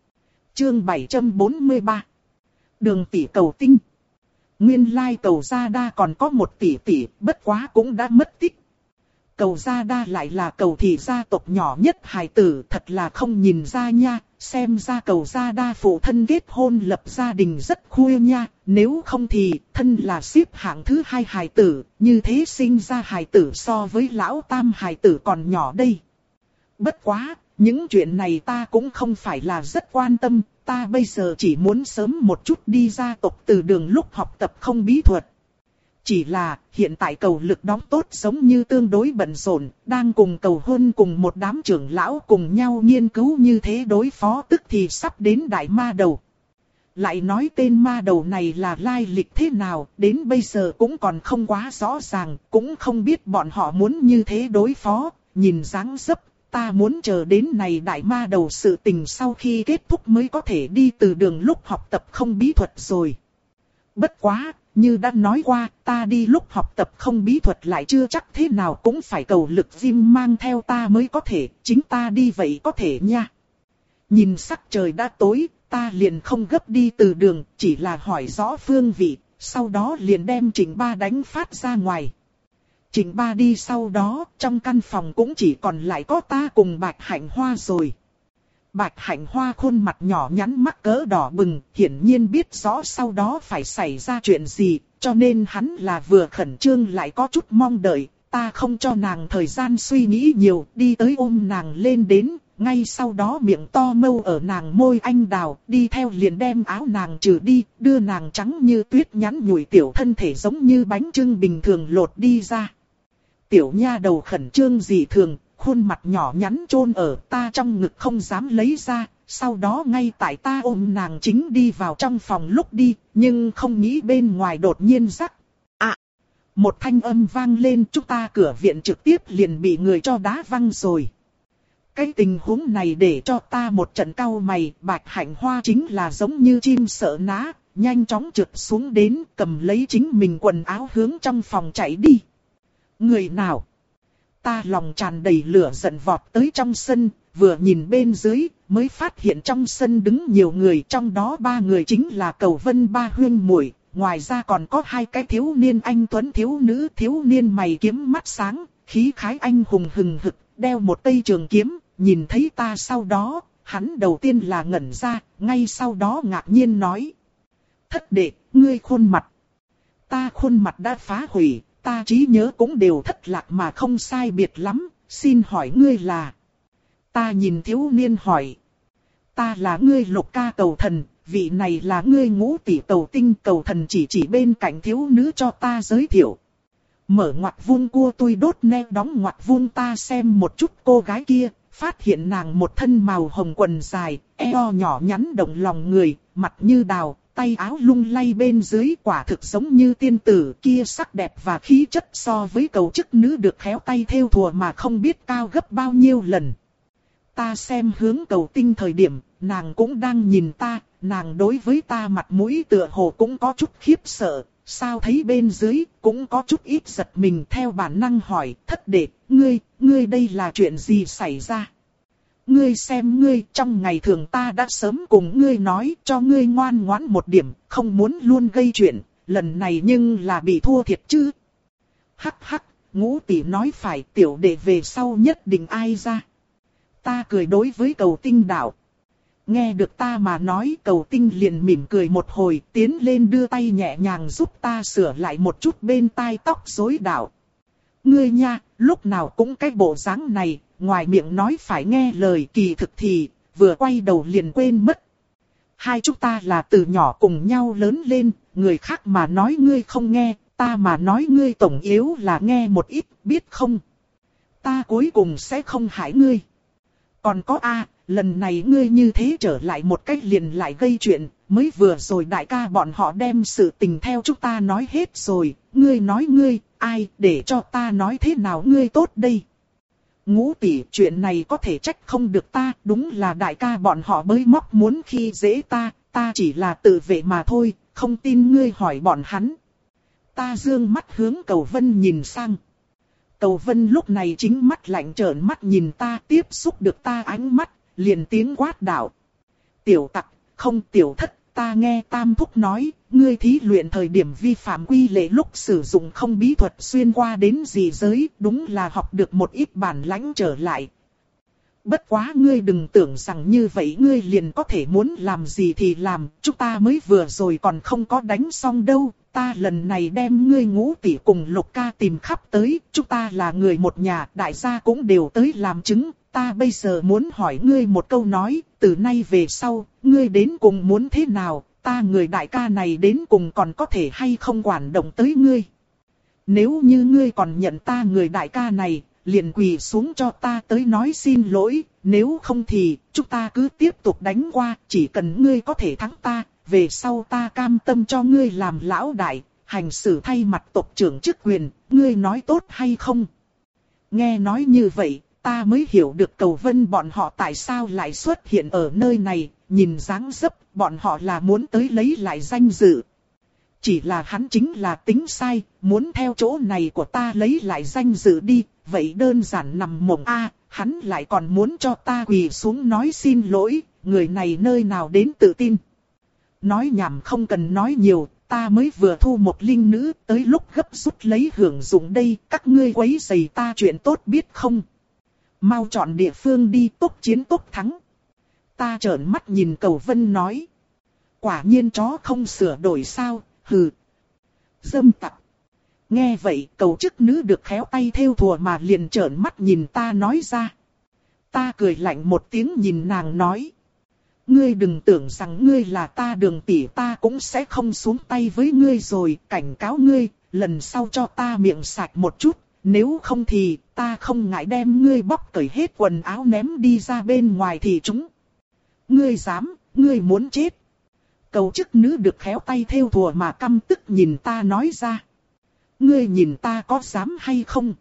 Chương bảy trăm bốn mươi ba. Đường tỷ Cầu Tinh. Nguyên lai Cầu Gia Đa còn có một tỷ tỷ, bất quá cũng đã mất tích. Cầu Gia Đa lại là Cầu thị gia tộc nhỏ nhất hài tử, thật là không nhìn ra nha, xem ra Cầu Gia Đa phụ thân kết hôn lập gia đình rất khuya nha, nếu không thì thân là xếp hạng thứ hai hài tử, như thế sinh ra hài tử so với lão tam hài tử còn nhỏ đây. Bất quá, những chuyện này ta cũng không phải là rất quan tâm, ta bây giờ chỉ muốn sớm một chút đi gia tộc từ đường lúc học tập không bí thuật. Chỉ là, hiện tại Cầu Lực đóng tốt giống như tương đối bận rộn, đang cùng Cầu Hôn cùng một đám trưởng lão cùng nhau nghiên cứu như thế đối phó tức thì sắp đến đại ma đầu. Lại nói tên ma đầu này là lai lịch thế nào, đến bây giờ cũng còn không quá rõ ràng, cũng không biết bọn họ muốn như thế đối phó, nhìn dáng dấp. Ta muốn chờ đến này đại ma đầu sự tình sau khi kết thúc mới có thể đi từ đường lúc học tập không bí thuật rồi. Bất quá, như đã nói qua, ta đi lúc học tập không bí thuật lại chưa chắc thế nào cũng phải Cầu Lực Viêm mang theo ta mới có thể, chính ta đi vậy có thể nha. Nhìn sắc trời đã tối, ta liền không gấp đi từ đường, chỉ là hỏi rõ phương vị, sau đó liền đem Trịnh Ba đánh phát ra ngoài. Trịnh Ba đi sau đó, trong căn phòng cũng chỉ còn lại có ta cùng Bạch Hạnh Hoa rồi. Bạch Hạnh Hoa khuôn mặt nhỏ nhắn mắc cỡ đỏ bừng, hiển nhiên biết rõ sau đó phải xảy ra chuyện gì, cho nên hắn là vừa khẩn trương lại có chút mong đợi, ta không cho nàng thời gian suy nghĩ nhiều, đi tới ôm nàng lên đến, ngay sau đó miệng to mâu ở nàng môi anh đào, đi theo liền đem áo nàng trừ đi, đưa nàng trắng như tuyết nhắn nhủi tiểu thân thể giống như bánh chưng bình thường lột đi ra. Tiểu nha đầu khẩn trương dị thường, khuôn mặt nhỏ nhắn chôn ở ta trong ngực không dám lấy ra, sau đó ngay tại ta ôm nàng chính đi vào trong phòng lúc đi, nhưng không nghĩ bên ngoài đột nhiên rắc. À! Một thanh âm vang lên, chúng ta cửa viện trực tiếp liền bị người cho đá văng rồi. Cái tình huống này để cho ta một trận cau mày, Bạch Hạnh Hoa chính là giống như chim sợ ná, nhanh chóng trượt xuống đến, cầm lấy chính mình quần áo hướng trong phòng chạy đi. Người nào? Ta lòng tràn đầy lửa giận vọt tới trong sân, vừa nhìn bên dưới, mới phát hiện trong sân đứng nhiều người, trong đó ba người chính là Cầu Vân ba huynh muội, ngoài ra còn có hai cái thiếu niên anh tuấn thiếu nữ, thiếu niên mày kiếm mắt sáng, khí khái anh hùng hừng hực, đeo một cây trường kiếm, nhìn thấy ta sau đó, hắn đầu tiên là ngẩn ra, ngay sau đó ngạc nhiên nói: Thất đệ, ngươi khuôn mặt. Ta khuôn mặt đã phá hủy, ta trí nhớ cũng đều thất lạc mà không sai biệt lắm, xin hỏi ngươi là... Ta nhìn thiếu niên hỏi: Ta là ngươi Lục ca Cầu Thần, vị này là ngươi Ngũ tỷ Cầu Tinh. Cầu Thần chỉ chỉ bên cạnh thiếu nữ cho ta giới thiệu. Mở ngoặc vuông cua tôi đốt ne đóng ngoặc vuông ta xem một chút cô gái kia, phát hiện nàng một thân màu hồng quần dài, eo nhỏ nhắn động lòng người, mặt như đào, tay áo lung lay bên dưới, quả thực giống như tiên tử, kia sắc đẹp và khí chất so với cầu chức nữ được khéo tay thêu thùa mà không biết cao gấp bao nhiêu lần. Ta xem hướng Cầu Tinh thời điểm, nàng cũng đang nhìn ta, nàng đối với ta mặt mũi tựa hồ cũng có chút khiếp sợ, sao thấy bên dưới cũng có chút ít giật mình, theo bản năng hỏi: Thất đệ, ngươi, ngươi đây là chuyện gì xảy ra? Ngươi xem ngươi, trong ngày thường ta đã sớm cùng ngươi nói cho ngươi ngoan ngoãn một điểm, không muốn luôn gây chuyện, lần này nhưng là bị thua thiệt chứ. Hắc hắc, Ngũ tỷ nói phải, tiểu đệ về sau nhất định ai ra. Ta cười đối với Cầu Tinh đạo. Nghe được ta mà nói, Cầu Tinh liền mỉm cười một hồi, tiến lên đưa tay nhẹ nhàng giúp ta sửa lại một chút bên tai tóc rối đạo. Ngươi nha, lúc nào cũng cái bộ dáng này, ngoài miệng nói phải nghe lời, kỳ thực thì, vừa quay đầu liền quên mất. Hai chúng ta là từ nhỏ cùng nhau lớn lên, người khác mà nói ngươi không nghe, ta mà nói ngươi tổng yếu là nghe một ít, biết không? Ta cuối cùng sẽ không hại ngươi. Còn có a, lần này ngươi như thế trở lại một cách liền lại gây chuyện, mới vừa rồi đại ca bọn họ đem sự tình theo chúng ta nói hết rồi, ngươi nói ngươi, ai để cho ta nói thế nào ngươi tốt đây? Ngũ tỷ, chuyện này có thể trách không được ta, đúng là đại ca bọn họ mới móc muốn khi dễ ta, ta chỉ là tự vệ mà thôi, không tin ngươi hỏi bọn hắn. Ta dương mắt hướng Cầu Vân nhìn sang. Cầu Vân lúc này chính mắt lạnh trợn mắt nhìn ta, tiếp xúc được ta ánh mắt, liền tiếng quát đạo: Tiểu tặc, không tiểu thất, ta nghe Tam Thúc nói, ngươi thí luyện thời điểm vi phạm quy lệ lúc sử dụng không bí thuật xuyên qua đến dị giới, đúng là học được một ít bản lãnh trở lại. Bất quá ngươi đừng tưởng rằng như vậy ngươi liền có thể muốn làm gì thì làm, chúng ta mới vừa rồi còn không có đánh xong đâu. Ta lần này đem ngươi Ngũ tỷ cùng Lục ca tìm khắp tới, chúng ta là người một nhà, đại gia cũng đều tới làm chứng. Ta bây giờ muốn hỏi ngươi một câu nói, từ nay về sau, ngươi đến cùng muốn thế nào, ta người đại ca này đến cùng còn có thể hay không quản động tới ngươi. Nếu như ngươi còn nhận ta người đại ca này, liền quỳ xuống cho ta tới nói xin lỗi, nếu không thì, chúng ta cứ tiếp tục đánh qua, chỉ cần ngươi có thể thắng ta, về sau ta cam tâm cho ngươi làm lão đại, hành xử thay mặt tộc trưởng chức quyền, ngươi nói tốt hay không? Nghe nói như vậy, ta mới hiểu được Cầu Vân bọn họ tại sao lại xuất hiện ở nơi này, nhìn dáng dấp, bọn họ là muốn tới lấy lại danh dự. Chỉ là hắn chính là tính sai, muốn theo chỗ này của ta lấy lại danh dự đi, vậy đơn giản nằm mộng a, hắn lại còn muốn cho ta quỳ xuống nói xin lỗi, người này nơi nào đến tự tin. Nói nhảm không cần nói nhiều, ta mới vừa thu một linh nữ, tới lúc gấp rút lấy hưởng dụng đây, các ngươi quấy rầy ta chuyện tốt biết không? Mau chọn địa phương đi, tốt chiến tốt thắng. Ta trợn mắt nhìn Cầu Vân nói. Quả nhiên chó không sửa đổi sao, hừ. Dâm tặc. Nghe vậy, cầu chức nữ được khéo tay thêu thùa mà liền trợn mắt nhìn ta nói ra. Ta cười lạnh một tiếng nhìn nàng nói. Ngươi đừng tưởng rằng ngươi là ta Đường tỷ, ta cũng sẽ không xuống tay với ngươi rồi, cảnh cáo ngươi, lần sau cho ta miệng sạch một chút, nếu không thì ta không ngại đem ngươi bóc cởi hết quần áo ném đi ra bên ngoài thì chúng. Ngươi dám, ngươi muốn chết. Cầu chức nữ được khéo tay thêu thùa mà căm tức nhìn ta nói ra. Ngươi nhìn ta có dám hay không?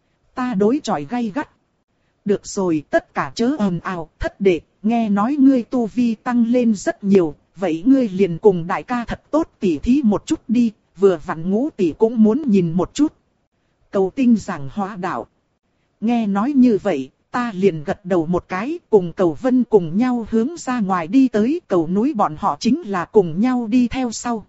Ta đối chọi gay gắt. Được rồi, tất cả chớ ồn ào, thất đệ, nghe nói ngươi tu vi tăng lên rất nhiều, vậy ngươi liền cùng đại ca thật tốt tỉ thí một chút đi, vừa vặn Ngũ tỷ cũng muốn nhìn một chút. Cầu Tinh giảng hóa đạo. Nghe nói như vậy, ta liền gật đầu một cái, cùng Cầu Vân cùng nhau hướng ra ngoài đi tới, Cầu núi bọn họ chính là cùng nhau đi theo sau.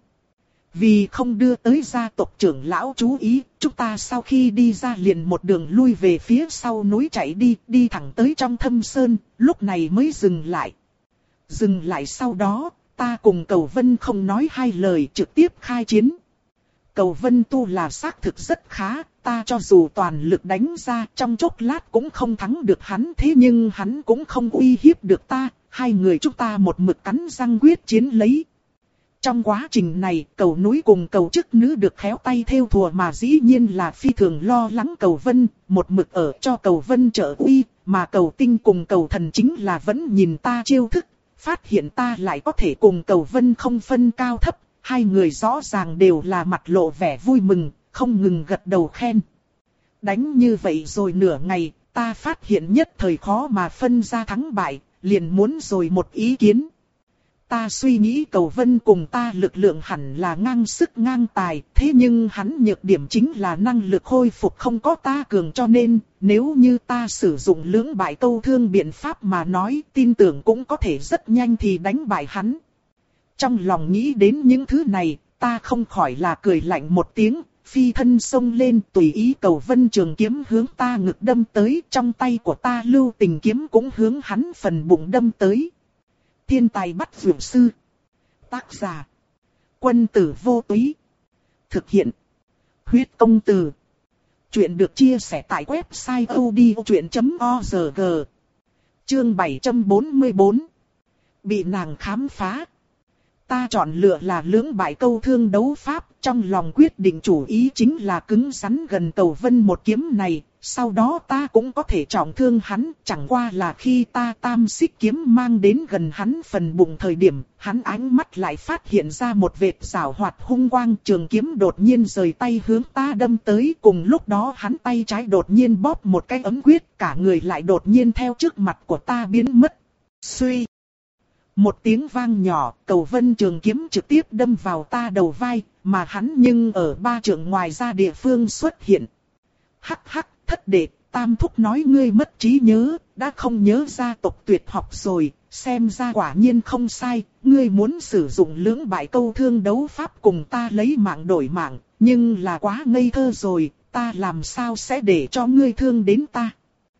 Vì không đưa tới gia tộc trưởng lão chú ý, chúng ta sau khi đi ra liền một đường lui về phía sau núi chạy đi, đi thẳng tới trong thâm sơn, lúc này mới dừng lại. Dừng lại sau đó, ta cùng Cầu Vân không nói hai lời trực tiếp khai chiến. Cầu Vân tu là xác thực rất khá, ta cho dù toàn lực đánh ra trong chốc lát cũng không thắng được hắn, thế nhưng hắn cũng không uy hiếp được ta, hai người chúng ta một mực cắn răng quyết chiến lấy. Trong quá trình này, Cầu núi cùng Cầu chức nữ được khéo tay thêu thùa mà dĩ nhiên là phi thường lo lắng Cầu Vân, một mực ở cho Cầu Vân trợ uy, mà Cầu Tinh cùng Cầu thần chính là vẫn nhìn ta chiêu thức, phát hiện ta lại có thể cùng Cầu Vân không phân cao thấp, hai người rõ ràng đều là mặt lộ vẻ vui mừng, không ngừng gật đầu khen. Đánh như vậy rồi nửa ngày, ta phát hiện nhất thời khó mà phân ra thắng bại, liền muốn rồi một ý kiến. Ta suy nghĩ Cầu Vân cùng ta lực lượng hẳn là ngang sức ngang tài, thế nhưng hắn nhược điểm chính là năng lực khôi phục không có ta cường, cho nên nếu như ta sử dụng lưỡng bại câu thương biện pháp mà nói, tin tưởng cũng có thể rất nhanh thì đánh bại hắn. Trong lòng nghĩ đến những thứ này, ta không khỏi là cười lạnh một tiếng, phi thân xông lên tùy ý Cầu Vân trường kiếm hướng ta ngực đâm tới, trong tay của ta lưu tình kiếm cũng hướng hắn phần bụng đâm tới. Thiên tài bắt vượt sư. Tác giả. Quân tử vô túy. Thực hiện. Huyết công từ. Chuyện được chia sẻ tại website odchuyện chấm org. Chương bảy trăm bốn mươi bốn. Bị nàng khám phá. Ta chọn lựa là lưỡng bại câu thương đấu pháp, trong lòng quyết định chủ ý chính là cứng rắn gần Cầu Vân một kiếm này, sau đó ta cũng có thể trọng thương hắn, chẳng qua là khi ta tam xích kiếm mang đến gần hắn phần bụng thời điểm, hắn ánh mắt lại phát hiện ra một vệt rào hoạt hung quang, trường kiếm đột nhiên rời tay hướng ta đâm tới, cùng lúc đó hắn tay trái đột nhiên bóp một cái ấm quyết, cả người lại đột nhiên theo trước mặt của ta biến mất. Suy! Một tiếng vang nhỏ, Cầu Vân trường kiếm trực tiếp đâm vào ta đầu vai, mà hắn nhưng ở ba trượng ngoài ra địa phương xuất hiện. Hắc hắc, thất đệ, tam thúc nói ngươi mất trí nhớ, đã không nhớ gia tộc tuyệt học rồi, xem ra quả nhiên không sai, ngươi muốn sử dụng lưỡng bại câu thương đấu pháp cùng ta lấy mạng đổi mạng, nhưng là quá ngây thơ rồi, ta làm sao sẽ để cho ngươi thương đến ta.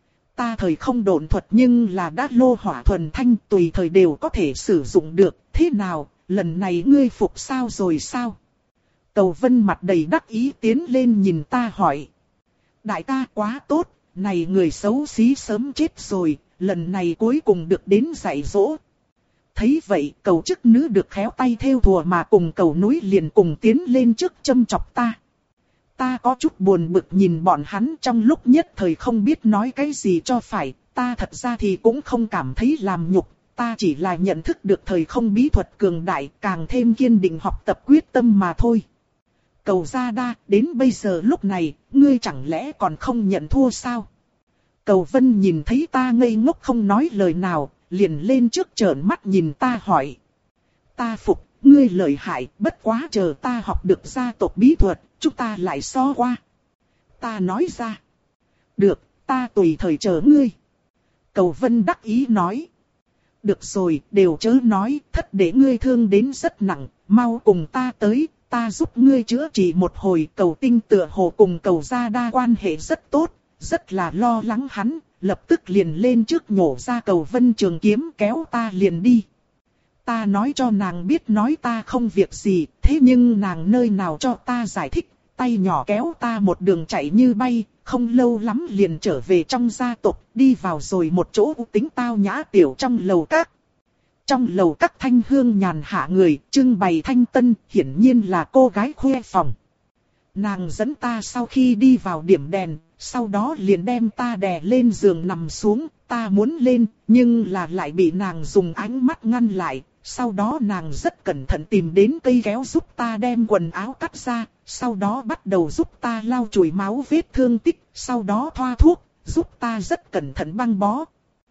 Ta thời không độn thuật nhưng là đã lô hỏa thuần thanh, tùy thời đều có thể sử dụng được, thế nào, lần này ngươi phục sao rồi sao? Cầu Vân mặt đầy đắc ý tiến lên nhìn ta hỏi. Đại ca quá tốt, này người xấu xí sớm chết rồi, lần này cuối cùng được đến dạy dỗ. Thấy vậy, Cầu chức nữ được khéo tay thêu thùa mà cùng Cầu núi liền cùng tiến lên trước châm chọc ta. Ta có chút buồn bực nhìn bọn hắn, trong lúc nhất thời không biết nói cái gì cho phải, ta thật ra thì cũng không cảm thấy làm nhục, ta chỉ là nhận thức được thời không bí thuật cường đại, càng thêm kiên định học tập quyết tâm mà thôi. Cầu Gia Đa, đến bây giờ lúc này, ngươi chẳng lẽ còn không nhận thua sao? Cầu Vân nhìn thấy ta ngây ngốc không nói lời nào, liền lên trước trợn mắt nhìn ta hỏi. Ta phục, ngươi lợi hại, bất quá chờ ta học được gia tộc bí thuật, chúng ta lại so qua. Ta nói ra. Được, ta tùy thời chờ ngươi. Cầu Vân đắc ý nói. Được rồi, đều chớ nói, thất để ngươi thương đến rất nặng, mau cùng ta tới, ta giúp ngươi chữa trị một hồi. Cầu Tinh tựa hồ cùng Cầu Gia Đa quan hệ rất tốt, rất là lo lắng hắn, lập tức liền lên trước nhổ ra Cầu Vân trường kiếm kéo ta liền đi. Ta nói cho nàng biết nói ta không việc gì, thế nhưng nàng nơi nào cho ta giải thích, tay nhỏ kéo ta một đường chạy như bay, không lâu lắm liền trở về trong gia tộc, đi vào rồi một chỗ tính tao nhã tiểu trong lầu các. Trong lầu các thanh hương nhàn hạ người, trưng bày thanh tân, hiển nhiên là cô gái khuê phòng. Nàng dẫn ta sau khi đi vào điểm đèn, sau đó liền đem ta đè lên giường nằm xuống, ta muốn lên, nhưng là lại bị nàng dùng ánh mắt ngăn lại. Sau đó nàng rất cẩn thận tìm đến cây kéo giúp ta đem quần áo cắt ra, sau đó bắt đầu giúp ta lau chùi máu vết thương tích, sau đó thoa thuốc, giúp ta rất cẩn thận băng bó.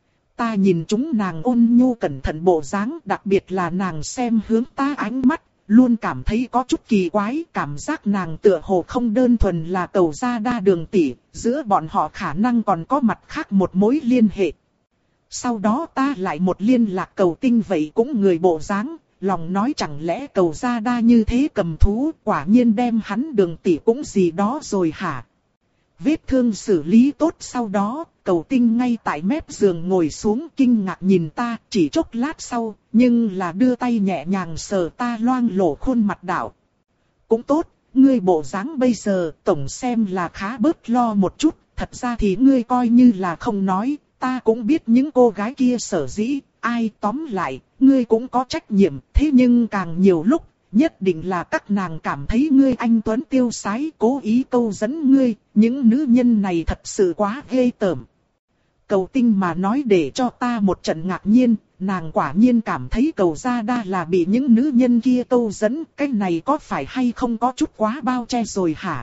Ta nhìn chúng nàng ôn nhu cẩn thận bộ dáng, đặc biệt là nàng xem hướng ta ánh mắt, luôn cảm thấy có chút kỳ quái, cảm giác nàng tựa hồ không đơn thuần là Cầu Gia Đa đường tỷ, giữa bọn họ khả năng còn có mặt khác một mối liên hệ. Sau đó ta lại một liên lạc Cầu Tinh vậy cũng người bộ dáng, lòng nói chẳng lẽ Cầu Gia Đa như thế cầm thú, quả nhiên đem hắn đường tỷ cũng gì đó rồi hả? Vết thương xử lý tốt sau đó, Cầu Tinh ngay tại mép giường ngồi xuống kinh ngạc nhìn ta, chỉ chốc lát sau, nhưng là đưa tay nhẹ nhàng sờ ta loang lổ khuôn mặt đảo. Cũng tốt, ngươi bộ dáng bây giờ tổng xem là khá bớt lo một chút, thật ra thì ngươi coi như là không nói, ta cũng biết những cô gái kia sở dĩ, ai tóm lại, ngươi cũng có trách nhiệm, thế nhưng càng nhiều lúc, nhất định là các nàng cảm thấy ngươi anh tuấn tiêu sái, cố ý câu dẫn ngươi, những nữ nhân này thật sự quá ghê tởm. Cầu Tinh mà nói để cho ta một trận ngạc nhiên, nàng quả nhiên cảm thấy Cầu Gia Đa là bị những nữ nhân kia câu dẫn, cái này có phải hay không có chút quá bao che rồi hả?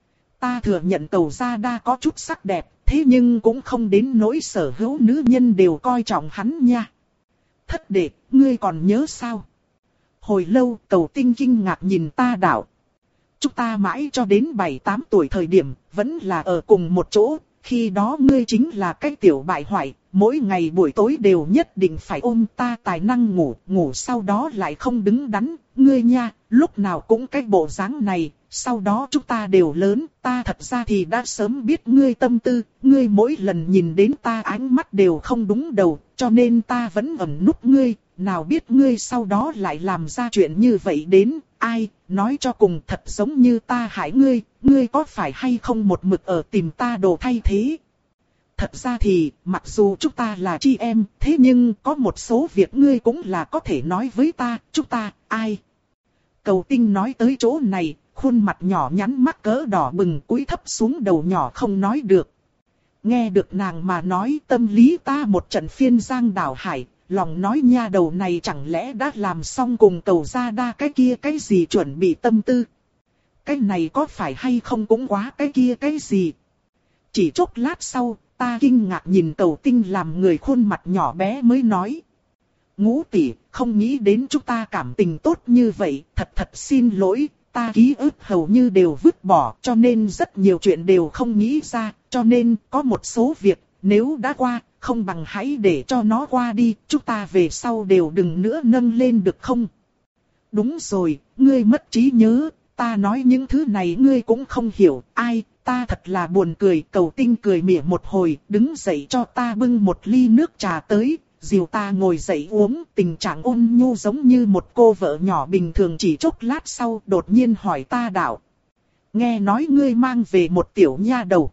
Ta thừa nhận Cầu Gia Đa có chút sắc đẹp, thế nhưng cũng không đến nỗi sở hữu nữ nhân đều coi trọng hắn nha. Thất đệ, ngươi còn nhớ sao? Hồi lâu, Cầu Tinh kinh ngạc nhìn ta đảo. Chúng ta mãi cho đến bảy tám tuổi thời điểm, vẫn là ở cùng một chỗ, khi đó ngươi chính là cái tiểu bại hoại, mỗi ngày buổi tối đều nhất định phải ôm ta tài năng ngủ, ngủ sau đó lại không đứng đắn, ngươi nha, lúc nào cũng cái bộ dáng này, sau đó chúng ta đều lớn, ta thật ra thì đã sớm biết ngươi tâm tư, ngươi mỗi lần nhìn đến ta ánh mắt đều không đúng đầu, cho nên ta vẫn ẩn núp ngươi, nào biết ngươi sau đó lại làm ra chuyện như vậy đến, ai, nói cho cùng thật giống như ta hại ngươi, ngươi có phải hay không một mực ở tìm ta đồ thay thế. Thật ra thì, mặc dù chúng ta là chị em, thế nhưng có một số việc ngươi cũng là có thể nói với ta, chúng ta, ai. Cầu Tinh nói tới chỗ này, khuôn mặt nhỏ nhắn mắt cỡ đỏ bừng cúi thấp xuống đầu nhỏ không nói được. Nghe được nàng mà nói tâm lý ta một trận phiên giang đảo hải, lòng nói nha đầu này chẳng lẽ đã làm xong cùng Cầu Gia Đa cái kia cái gì chuẩn bị tâm tư. Cái này có phải hay không cũng quá cái kia cái gì. Chỉ chốc lát sau, ta kinh ngạc nhìn Cầu Tinh làm người khuôn mặt nhỏ bé mới nói. Ngũ tỷ, không nghĩ đến chúng ta cảm tình tốt như vậy, thật thật xin lỗi, ta ký ức hầu như đều vứt bỏ, cho nên rất nhiều chuyện đều không nghĩ ra, cho nên có một số việc, nếu đã qua, không bằng hãy để cho nó qua đi, chúng ta về sau đều đừng nữa nâng lên được không? Đúng rồi, ngươi mất trí nhớ, ta nói những thứ này ngươi cũng không hiểu, ai, ta thật là buồn cười. Cầu Tinh cười mỉa một hồi, đứng dậy cho ta bưng một ly nước trà tới, dìu ta ngồi dậy uống, tình trạng ôn nhu giống như một cô vợ nhỏ bình thường. Chỉ chốc lát sau đột nhiên hỏi ta đạo. Nghe nói ngươi mang về một tiểu nha đầu.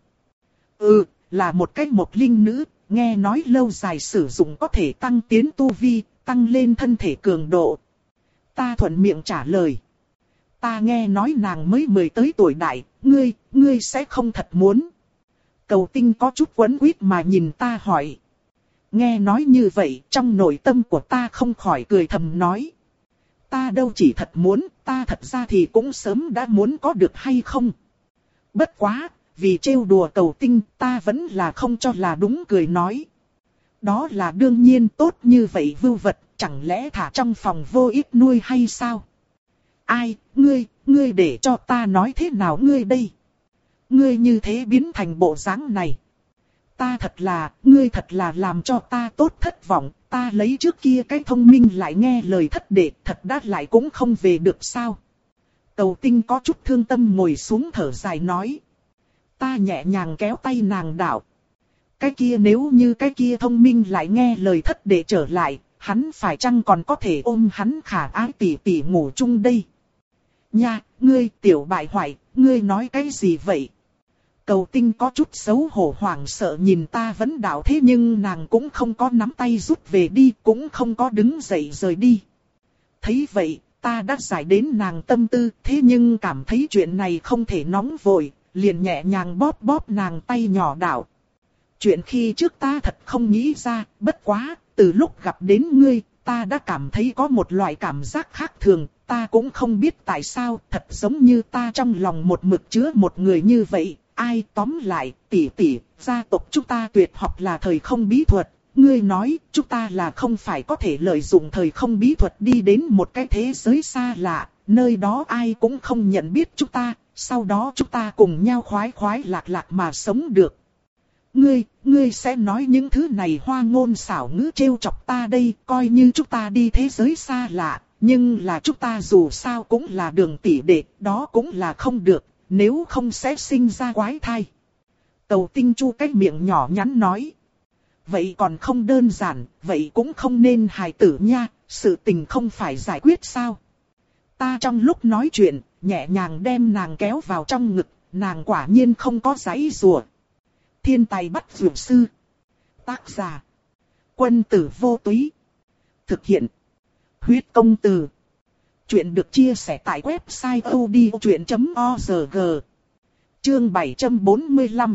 Ừ, là một cái một linh nữ, nghe nói lâu dài sử dụng có thể tăng tiến tu vi, tăng lên thân thể cường độ. Ta thuận miệng trả lời. Ta nghe nói nàng mới mười tới tuổi đại, ngươi, ngươi sẽ không thật muốn. Cầu Tinh có chút quấn quýt mà nhìn ta hỏi. Nghe nói như vậy, trong nội tâm của ta không khỏi cười thầm nói. Ta đâu chỉ thật muốn, ta thật ra thì cũng sớm đã muốn có được hay không. Bất quá, vì trêu đùa Cầu Tinh, ta vẫn là không cho là đúng cười nói. Đó là đương nhiên, tốt như vậy vưu vật, chẳng lẽ thả trong phòng vô ích nuôi hay sao? Ai, ngươi, ngươi để cho ta nói thế nào ngươi đây? Ngươi như thế biến thành bộ dáng này. Ta thật là, ngươi thật là làm cho ta tốt thất vọng, ta lấy trước kia cái thông minh lại nghe lời thất đệ, thật đã lại cũng không về được sao? Cầu Tinh có chút thương tâm ngồi xuống thở dài nói. Ta nhẹ nhàng kéo tay nàng đạo. Cái kia nếu như cái kia thông minh lại nghe lời thất đệ trở lại, hắn phải chăng còn có thể ôm hắn khả ái tỷ tỷ ngủ chung đây? Nha, ngươi tiểu bại hoại, ngươi nói cái gì vậy? Cầu Tinh có chút xấu hổ hoảng sợ nhìn ta vấn đạo, thế nhưng nàng cũng không có nắm tay rút về đi, cũng không có đứng dậy rời đi. Thấy vậy, ta đã giải đến nàng tâm tư, thế nhưng cảm thấy chuyện này không thể nóng vội, liền nhẹ nhàng bóp bóp nàng tay nhỏ đạo. Chuyện khi trước ta thật không nghĩ ra, bất quá, từ lúc gặp đến ngươi, ta đã cảm thấy có một loại cảm giác khác thường, ta cũng không biết tại sao, thật giống như ta trong lòng một mực chứa một người như vậy. Ai tóm lại, tỷ tỷ, gia tộc chúng ta tuyệt học là thời không bí thuật. Ngươi nói, chúng ta là không phải có thể lợi dụng thời không bí thuật đi đến một cái thế giới xa lạ, nơi đó ai cũng không nhận biết chúng ta, sau đó chúng ta cùng nhau khoái khoái lạc lạc mà sống được. Ngươi, ngươi sẽ nói những thứ này hoa ngôn xảo ngữ trêu chọc ta đây, coi như chúng ta đi thế giới xa lạ, nhưng là chúng ta dù sao cũng là đường tỷ đệ, đó cũng là không được. Nếu không sẽ sinh ra quái thai. Cầu Tinh chu cái miệng nhỏ nhắn nói. Vậy còn không đơn giản, vậy cũng không nên hài tử nha, sự tình không phải giải quyết sao. Ta trong lúc nói chuyện, nhẹ nhàng đem nàng kéo vào trong ngực, nàng quả nhiên không có giãy giụa. Thiên tài bắt dược sư. Tác giả. Quân tử vô túy. Thực hiện. Huyết công từ. Chuyện được chia sẻ tại website odchuyện chấm org. Chương bảy trăm bốn mươi lăm.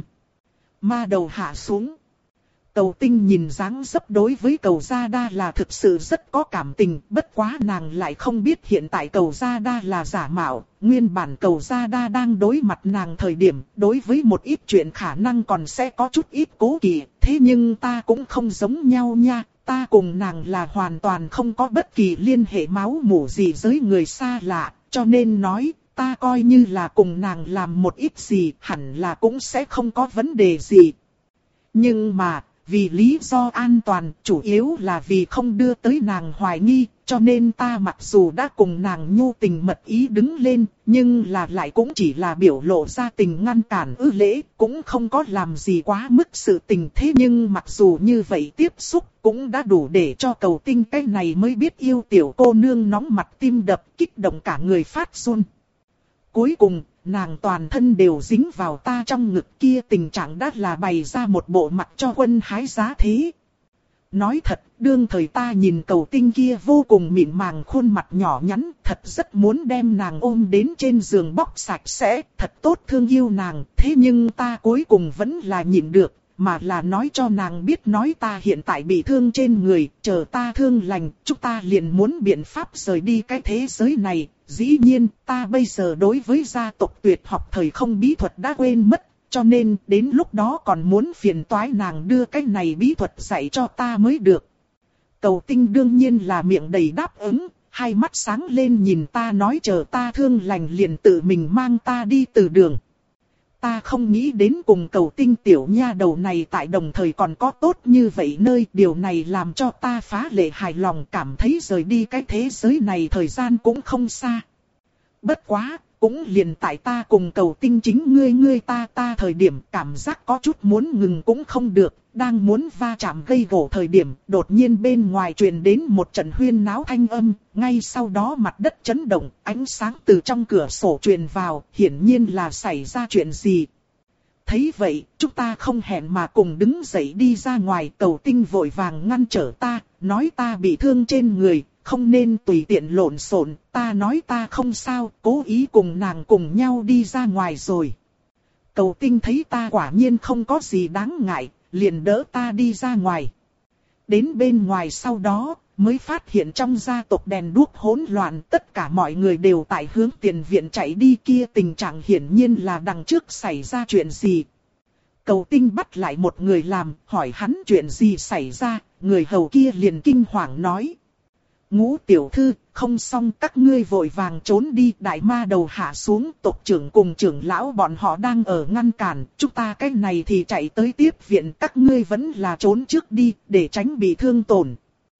Ma đầu hạ xuống. Cầu Tinh nhìn dáng dấp đối với cầu Gia Đa là thực sự rất có cảm tình, bất quá nàng lại không biết hiện tại cầu Gia Đa là giả mạo, nguyên bản cầu Gia Đa đang đối mặt nàng thời điểm, đối với một ít chuyện khả năng còn sẽ có chút ít cố kỵ, thế nhưng ta cũng không giống nhau nha, ta cùng nàng là hoàn toàn không có bất kỳ liên hệ máu mủ gì với người xa lạ, cho nên nói, ta coi như là cùng nàng làm một ít gì, hẳn là cũng sẽ không có vấn đề gì. Nhưng mà, vì lý do an toàn, chủ yếu là vì không đưa tới nàng hoài nghi, cho nên ta mặc dù đã cùng nàng nhu tình mật ý đứng lên, nhưng là lại cũng chỉ là biểu lộ ra tình ngăn cản ư lễ, cũng không có làm gì quá mức sự tình. Thế nhưng mặc dù như vậy tiếp xúc cũng đã đủ để cho Cầu Tinh cái này mới biết yêu tiểu cô nương nóng mặt tim đập, kích động cả người phát run. Cuối cùng, nàng toàn thân đều dính vào ta trong ngực kia, tình trạng đã là bày ra một bộ mặt cho quân hái giá thế. Nói thật, đương thời ta nhìn Cầu Tinh kia vô cùng mịn màng khuôn mặt nhỏ nhắn, thật rất muốn đem nàng ôm đến trên giường bóc sạch sẽ, thật tốt thương yêu nàng, thế nhưng ta cuối cùng vẫn là nhịn được, mà là nói cho nàng biết nói ta hiện tại bị thương trên người, chờ ta thương lành, chúng ta liền muốn biện pháp rời đi cái thế giới này. Dĩ nhiên, ta bây giờ đối với gia tộc tuyệt học thời không bí thuật đã quên mất, cho nên đến lúc đó còn muốn phiền toái nàng đưa cái này bí thuật dạy cho ta mới được. Cầu Tinh đương nhiên là miệng đầy đáp ứng, hai mắt sáng lên nhìn ta nói chờ ta thương lành liền tự mình mang ta đi từ đường. Ta không nghĩ đến cùng Cầu Tinh tiểu nha đầu này tại đồng thời còn có tốt như vậy nơi, điều này làm cho ta phá lệ hài lòng, cảm thấy rời đi cái thế giới này thời gian cũng không xa. Bất quá, cũng liền tại ta cùng Cầu Tinh chính ngươi ngươi ta ta thời điểm cảm giác có chút muốn ngừng cũng không được, đang muốn va chạm gây gổ thời điểm, đột nhiên bên ngoài truyền đến một trận huyên náo thanh âm, ngay sau đó mặt đất chấn động, ánh sáng từ trong cửa sổ truyền vào, hiển nhiên là xảy ra chuyện gì. Thấy vậy, chúng ta không hẹn mà cùng đứng dậy đi ra ngoài. Cầu Tinh vội vàng ngăn trở ta, nói ta bị thương trên người, không nên tùy tiện lộn xộn. Ta nói ta không sao, cố ý cùng nàng cùng nhau đi ra ngoài rồi. Cầu Tinh thấy ta quả nhiên không có gì đáng ngại, liền đỡ ta đi ra ngoài. Đến bên ngoài sau đó, mới phát hiện trong gia tộc đèn đuốc hỗn loạn, tất cả mọi người đều tại hướng tiền viện chạy đi, kia tình trạng hiển nhiên là đằng trước xảy ra chuyện gì. Cầu Tinh bắt lại một người làm, hỏi hắn chuyện gì xảy ra, người hầu kia liền kinh hoàng nói. Ngũ tiểu thư, không xong, các ngươi vội vàng trốn đi, đại ma đầu hạ xuống, tộc trưởng cùng trưởng lão bọn họ đang ở ngăn cản, chúng ta cái này thì chạy tới tiếp viện, các ngươi vẫn là trốn trước đi, để tránh bị thương tổn.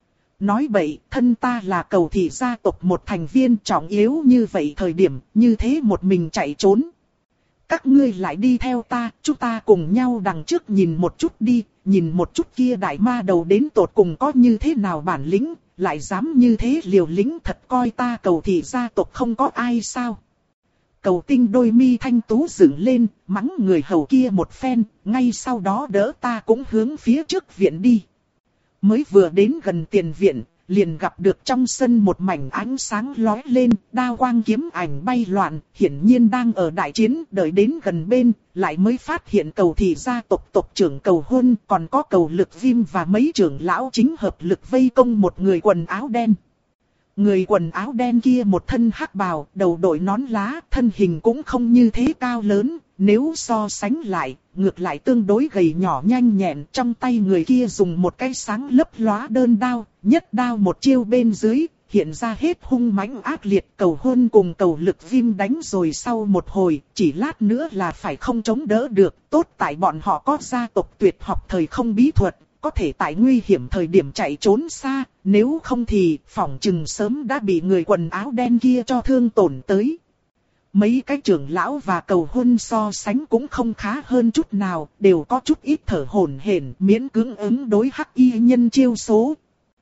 Nói bậy, thân ta là Cầu thị gia tộc một thành viên trọng yếu như vậy thời điểm, như thế một mình chạy trốn. Các ngươi lại đi theo ta, chúng ta cùng nhau đằng trước nhìn một chút đi, nhìn một chút kia đại ma đầu đến tột cùng có như thế nào bản lĩnh, lại dám như thế liều lĩnh, thật coi ta Cầu thị gia tộc không có ai sao. Cầu Tinh đôi mi thanh tú dựng lên, mắng người hầu kia một phen, ngay sau đó đỡ ta cũng hướng phía trước viện đi. Mới vừa đến gần tiền viện, liền gặp được trong sân một mảnh ánh sáng lóe lên, đao quang kiếm ảnh bay loạn, hiển nhiên đang ở đại chiến. Đợi đến gần bên, lại mới phát hiện Cầu thị gia tộc tộc trưởng Cầu Hôn, còn có Cầu Lực Viêm và mấy trưởng lão chính hợp lực vây công một người quần áo đen. Người quần áo đen kia một thân hắc bào, đầu đội nón lá, thân hình cũng không như thế cao lớn, nếu so sánh lại, ngược lại tương đối gầy nhỏ nhanh nhẹn. Trong tay người kia dùng một cái sáng lấp lóa đơn đao, nhất đao một chiêu bên dưới, hiện ra hết hung mãnh ác liệt. Cầu Hôn cùng Cầu Lực Viêm đánh rồi sau một hồi, chỉ lát nữa là phải không chống đỡ được. Tốt tại bọn họ có gia tộc tuyệt học thời không bí thuật, có thể tại nguy hiểm thời điểm chạy trốn xa, nếu không thì phỏng chừng sớm đã bị người quần áo đen kia cho thương tổn tới. Mấy cái trưởng lão và Cầu Hôn so sánh cũng không khá hơn chút nào, đều có chút ít thở hổn hển, miễn cưỡng ứng đối hắc y nhân chiêu số.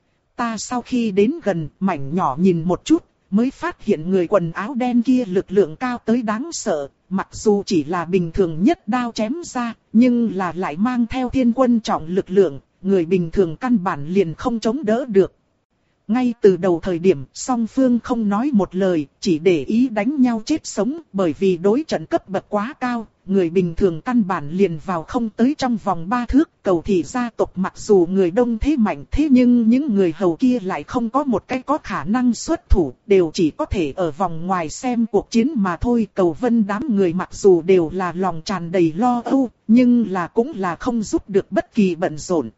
Ta sau khi đến gần, mảnh nhỏ nhìn một chút, mới phát hiện người quần áo đen kia lực lượng cao tới đáng sợ. Mặc dù chỉ là bình thường nhất đao chém ra, nhưng là lại mang theo thiên quân trọng lực lượng, người bình thường căn bản liền không chống đỡ được. Ngay từ đầu thời điểm, song phương không nói một lời, chỉ để ý đánh nhau chết sống, bởi vì đối trận cấp bậc quá cao, người bình thường căn bản liền vào không tới trong vòng ba thước. Cầu thị gia tộc mặc dù người đông thế mạnh thế nhưng những người hầu kia lại không có một cái có khả năng xuất thủ, đều chỉ có thể ở vòng ngoài xem cuộc chiến mà thôi. Cầu Vân đám người mặc dù đều là lòng tràn đầy lo âu, nhưng là cũng là không giúp được bất kỳ bận rộn.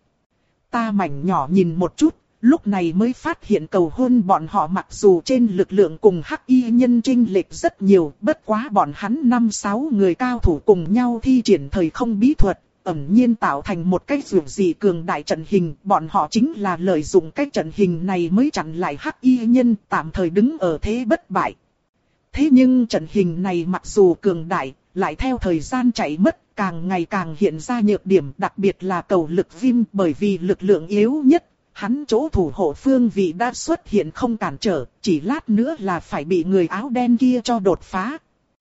Ta mảnh nhỏ nhìn một chút, lúc này mới phát hiện Cầu Hôn bọn họ mặc dù trên lực lượng cùng hắc y nhân chênh lệch rất nhiều, bất quá bọn hắn năm sáu người cao thủ cùng nhau thi triển thời không bí thuật, ẩn nhiên tạo thành một cái dù gì cường đại trận hình. Bọn họ chính là lợi dụng cái trận hình này mới chặn lại hắc y nhân, tạm thời đứng ở thế bất bại. Thế nhưng trận hình này mặc dù cường đại, lại theo thời gian chạy mất, càng ngày càng hiện ra nhược điểm, đặc biệt là Cầu Lực Viêm, bởi vì lực lượng yếu nhất. Hắn chỗ thủ hộ phương vị đã xuất hiện không cản trở, chỉ lát nữa là phải bị người áo đen kia cho đột phá.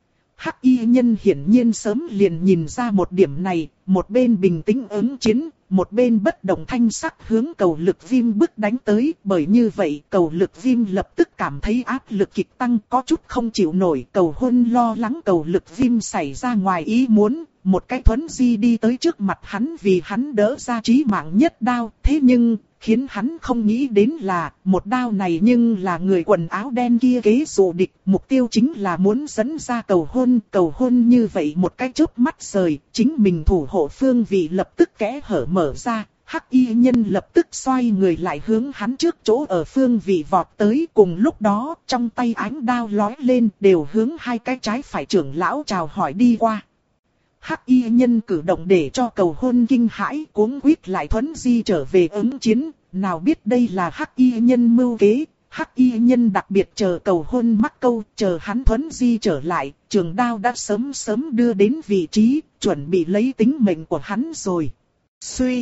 Hắc y nhân hiển nhiên sớm liền nhìn ra một điểm này, một bên bình tĩnh ứng chiến, một bên bất động thanh sắc hướng Cầu Lực Viêm bước đánh tới. Bởi như vậy, Cầu Lực Viêm lập tức cảm thấy áp lực kịch tăng, có chút không chịu nổi. Cầu Hôn lo lắng Cầu Lực Viêm xảy ra ngoài ý muốn, một cái thuấn di đi tới trước mặt hắn vì hắn đỡ ra chí mạng nhất đao. Thế nhưng khiến hắn không nghĩ đến là, một đao này nhưng là người quần áo đen kia kế dụ địch, mục tiêu chính là muốn dẫn ra Cầu Hôn. Cầu Hôn như vậy một cái chớp mắt rời, chính mình thủ hộ phương vị lập tức kẽ hở mở ra, hắc y nhân lập tức xoay người lại hướng hắn trước chỗ ở phương vị vọt tới. Cùng lúc đó, trong tay ánh đao lói lên, đều hướng hai cái trái phải trưởng lão chào hỏi đi qua. Hắc y nhân cử động để cho Cầu Hôn kinh hãi, cuống quýt lại thuấn di trở về ứng chiến. Nào biết đây là hắc y nhân mưu kế, hắc y nhân đặc biệt chờ Cầu Hôn mắc câu, chờ hắn thuấn di trở lại, trường đao đã sớm sớm đưa đến vị trí, chuẩn bị lấy tính mệnh của hắn rồi. Suy!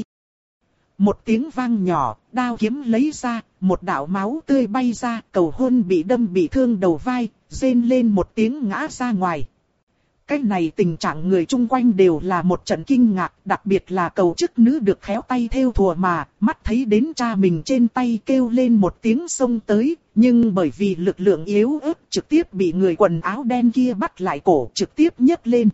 Một tiếng vang nhỏ, đao kiếm lấy ra, một đạo máu tươi bay ra. Cầu Hôn bị đâm bị thương đầu vai, rên lên một tiếng ngã ra ngoài. Cái này tình trạng người chung quanh đều là một trận kinh ngạc, đặc biệt là Cầu chức nữ được khéo tay thêu thùa mà, mắt thấy đến cha mình trên tay kêu lên một tiếng xông tới, nhưng bởi vì lực lượng yếu ớt trực tiếp bị người quần áo đen kia bắt lại cổ, trực tiếp nhấc lên.